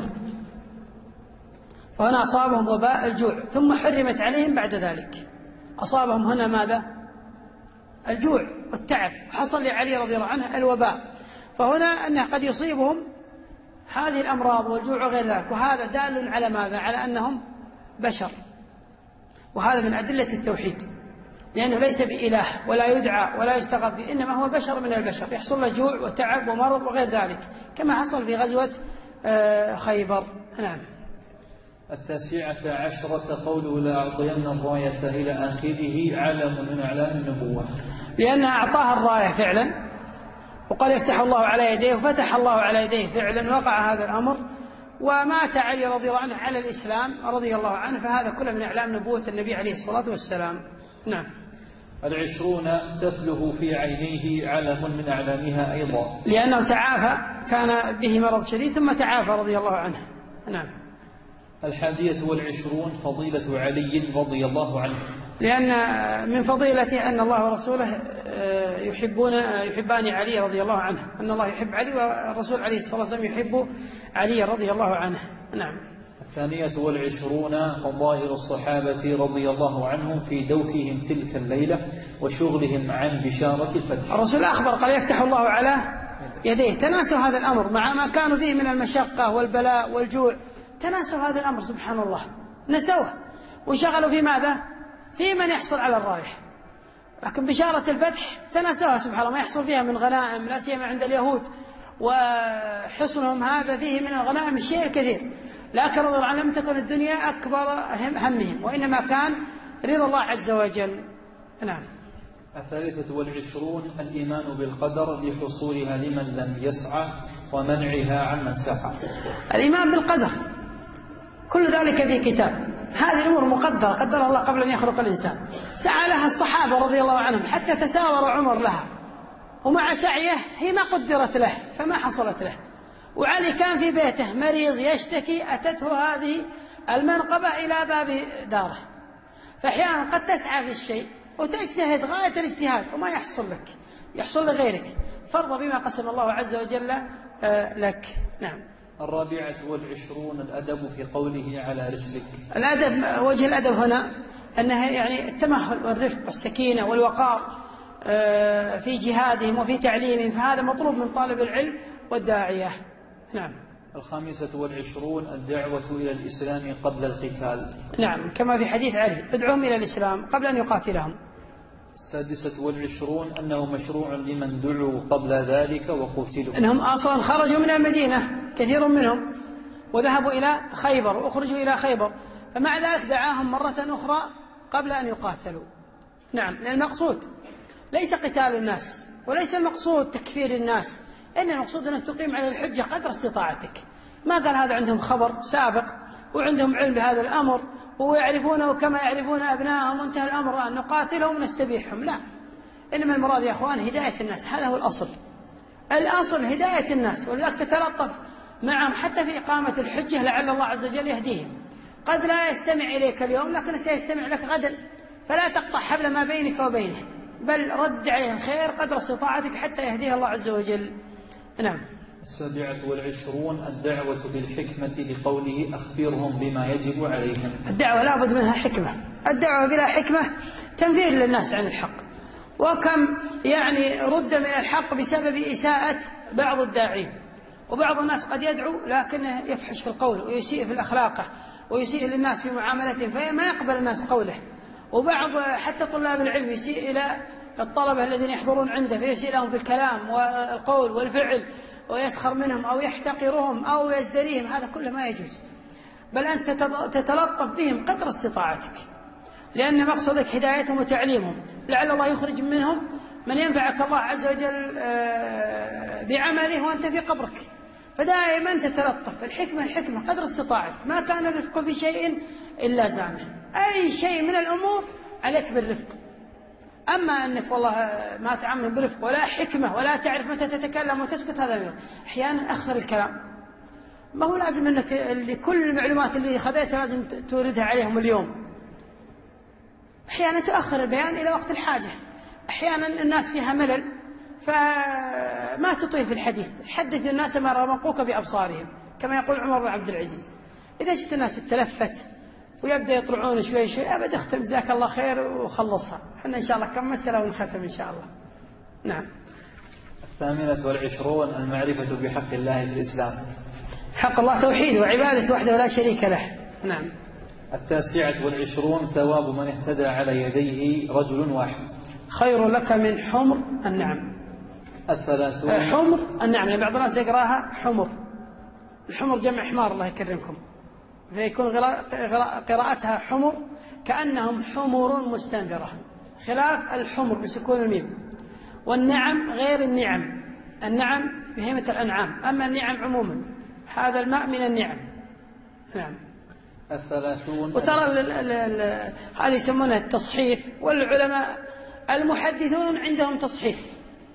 وهنا أصابهم وباء الجوع، ثم حرمت عليهم بعد ذلك. أصابهم هنا ماذا؟ الجوع والتعب، حصل لعلي رضي الله عنه الوباء، فهنا أنه قد يصيبهم هذه الأمراض والجوع وغير ذلك، وهذا دال على ماذا؟ على أنهم بشر، وهذا من أدلة التوحيد، لأنه ليس بإله ولا يدعى ولا يستغاث به، إنما هو بشر من البشر يحصل له جوع وتعب ومرض وغير ذلك، كما حصل في غزوة خيبر. نعم. التاسعة عشرة قوله لا أعطين الراية إلى آخره علم من أعلام النبوة، لأن أعطاها الراية فعلا، وقال يفتح الله على يديه، وفتح الله على يديه فعلا، وقع هذا الأمر، ومات علي رضي الله عنه على الإسلام رضي الله عنه، فهذا كله من أعلام نبوة النبي عليه الصلاة والسلام. نعم. العشرون تفله في عينيه علم من أعلامها أيضا، لأنه تعافى، كان به مرض شديد ثم تعافى رضي الله عنه. نعم. الحادية والعشرون فضيلة علي رضي الله عنه، لأن من فضيلته أن الله ورسوله يحبون يحبان علي رضي الله عنه، أن الله يحب علي والرسول عليه الصلاة والسلام يحب علي رضي الله عنه. نعم. الثانية والعشرون فضائل الصحابة رضي الله عنهم في دوكهم تلك الليلة وشغلهم عن بشارة الفتح. الرسول أخبر قال يفتح الله على يديه، تناسوا هذا الأمر مع ما كانوا فيه من المشقة والبلاء والجوع، تناسوا هذا الأمر سبحان الله، نسوه وشغلوا في ماذا؟ في من يحصل على الرايح، لكن بشارة الفتح تناسوها سبحان الله، ما يحصل فيها من غنائم، لا سيما عند اليهود وحصنهم هذا فيه من الغنائم الشيء الكثير، لكن رضي الله عنهم لم تكن الدنيا أكبر همهم، وإنما كان رضا الله عز وجل. نعم. الثالثة والعشرون الإيمان بالقدر لحصولها لمن لم يسعى ومنعها عمن سعى. الإيمان بالقدر كل ذلك في كتاب، هذه الأمور مقدرة قدرها الله قبل أن يخلق الإنسان، سعى لها الصحابة رضي الله عنهم حتى تساور عمر لها، ومع سعيه هي ما قدرت له فما حصلت له. وعلي كان في بيته مريض يشتكي، أتته هذه المنقبة إلى باب داره، فأحيانا قد تسعى في الشيء وتجتهد غاية الاجتهاد وما يحصل لك، يحصل لغيرك، فارض بما قسم الله عز وجل لك. نعم. الرابعة والعشرون الأدب في قوله على رسلك. الأدب، وجه الأدب هنا أنه يعني التمهل والرفق والسكينة والوقار في جهادهم وفي تعليمهم، فهذا مطلوب من طالب العلم والداعية. نعم. الخامسة والعشرون الدعوة إلى الإسلام قبل القتال. نعم، كما في حديث علي ادعوهم إلى الإسلام قبل أن يقاتلهم. السادسة والعشرون أنه مشروع لمن دعوا قبل ذلك وقتلوا، أنهم أصلا خرجوا من المدينة كثير منهم وذهبوا إلى خيبر وأخرجوا إلى خيبر، فمع ذلك دعاهم مرة أخرى قبل أن يقاتلوا. نعم، لأن المقصود ليس قتال الناس وليس المقصود تكفير الناس، إن المقصود أنك تقيم على الحجة قدر استطاعتك. ما قال هذا عندهم خبر سابق وعندهم علم بهذا الأمر ويعرفونه كما يعرفون أبنائهم وانتهى الأمر أن نقاتلهم ونستبيحهم، لا، إنما المراد يا أخوان هداية الناس، هذا هو الأصل. الأصل هداية الناس، ولذلك تتلطف معهم حتى في إقامة الحجة لعل الله عز وجل يهديهم. قد لا يستمع إليك اليوم لكن سيستمع لك غدا، فلا تقطع حبل ما بينك وبينه، بل رد عليه الخير قدر استطاعتك حتى يهديه الله عز وجل. نعم. السابعة والعشرون الدعوة بالحكمة لقوله أخبرهم بما يجب عليهم. الدعوة لا بد منها حكمة، الدعوة بلا حكمة تنفير للناس عن الحق، وكم يعني رد من الحق بسبب إساءة بعض الداعين، وبعض الناس قد يدعو لكنه يفحش في القول ويسيء في الأخلاق ويسيء للناس في معاملتهم فما يقبل الناس قوله، وبعض حتى طلاب العلم يسيء إلى الطلبة الذين يحضرون عنده فيسيء لهم في الكلام والقول والفعل ويسخر منهم أو يحتقرهم أو يزدريهم، هذا كله ما يجوز، بل أنت تتلطف بهم قدر استطاعتك، لأن مقصدك هدايتهم وتعليمهم، لعل الله يخرج منهم من ينفعك الله عز وجل بعمله وأنت في قبرك، فدائما تتلطف. الحكمة الحكمة قدر استطاعتك، ما كان الرفق في شيء إلا زانه، أي شيء من الأمور عليك بالرفق. أما أنك والله ما تعمل برفق ولا حكمة ولا تعرف متى تتكلم وتسكت، هذا منه. أحيانا أخر الكلام، ما هو لازم أنك لكل المعلومات اللي خذيتها لازم توردها عليهم اليوم، أحيانا تؤخر البيان إلى وقت الحاجة، أحيانا الناس فيها ملل فما تطيل في الحديث، حدث الناس ما رمقوك بأبصارهم كما يقول عمر بن عبد العزيز. إذا شفت الناس تلفت ويبدأ يطلعون شوي شوي أبد اختم جزاك الله خير وخلصها، احنا إن شاء الله كم مسألة ونختم إن شاء الله. نعم. الثامنة والعشرون المعرفة بحق الله في الإسلام. حق الله توحيد وعبادة وحده لا شريك له. نعم. التاسعة والعشرون ثواب من اهتدى على يديه رجل واحد خير لك من حمر النعم. الثلاثون حمر النعم، يعني بعض الناس يقراها حمر، الحمر جمع حمار الله يكرمكم، فيكون قراءتها حمر كأنهم حمر مستنفرة، خلاف الحمر بسكون الميم. والنعم غير النعم، النعم بهيمة الأنعام، أما النعم عموما هذا الماء من النعم. نعم. الثلاثون وترى هذه يسمونها التصحيف، والعلماء المحدثون عندهم تصحيف،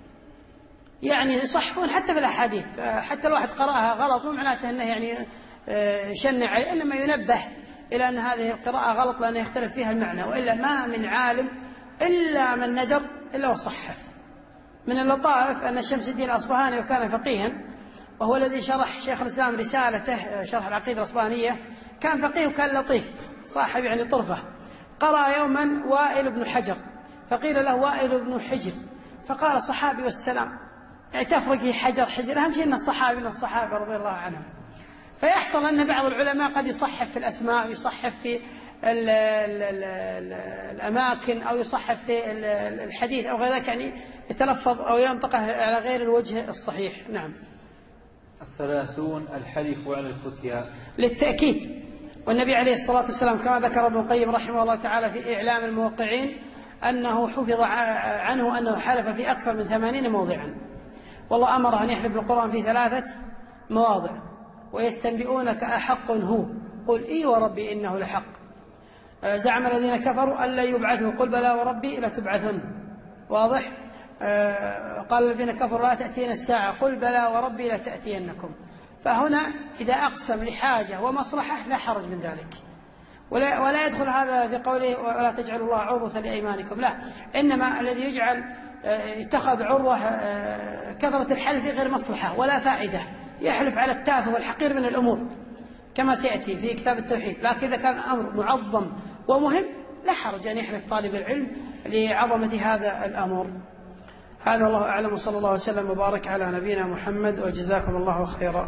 يعني يصحفون حتى في الأحاديث، حتى الواحد قرأها غلط مو معناته أنه يعني شنع عليه، إنما ينبه إلى أن هذه القراءة غلط لأنه يختلف فيها المعنى، وإلا ما من عالم إلا من ندر إلا وصحف. من اللطائف أن شمس الدين الأصبهاني وكان فقيها، وهو الذي شرح شيخ الإسلام رسالته شرح العقيدة الأصبهانية، كان فقيه وكان لطيف صاحب يعني طرفة. قرأ يوما وائل بن حجر فقيل له وائل بن حجر، فقال صحابي والسلام، يعني تفرقه حجر حجر، أهم شيء أنه صحابي من الصحابة رضي الله عنهم. فيحصل أن بعض العلماء قد يصحف في الأسماء ويصحف في ال ال ال ال الأماكن أو يصحف في الحديث أو غير ذلك، يعني يتلفظ أو ينطقه على غير الوجه الصحيح. نعم. الثلاثون الحلف على الفتيا للتأكيد، والنبي عليه الصلاة والسلام كما ذكر ابن القيم رحمه الله تعالى في إعلام الموقعين أنه حفظ عنه أنه حلف في أكثر من ثمانين موضعا، والله أمره أن يحلف بالقرآن في ثلاثة مواضع. ويستنبئونك أحق هو قل إي وربي إنه لحق. زعم الذين كفروا أن لا يبعثوا قل بلى وربي لتبعثن. واضح؟ قال الذين كفروا لا تأتينا الساعة قل بلى وربي لتأتينكم. فهنا إذا أقسم لحاجة ومصلحة لا حرج من ذلك، ولا, ولا يدخل هذا في قوله ولا تجعلوا الله عرضة لأيمانكم، لا، إنما الذي يجعل يتخذ عرضة كثرة الحلف غير مصلحة ولا فائدة، يحلف على التافه والحقير من الأمور كما سيأتي في كتاب التوحيد. لكن إذا كان أمر معظم ومهم لا حرج أن يحلف طالب العلم لعظمة هذا الأمر. هذا الله أعلم، وصلى الله وسلم وبارك على نبينا محمد، وجزاكم الله خيرا.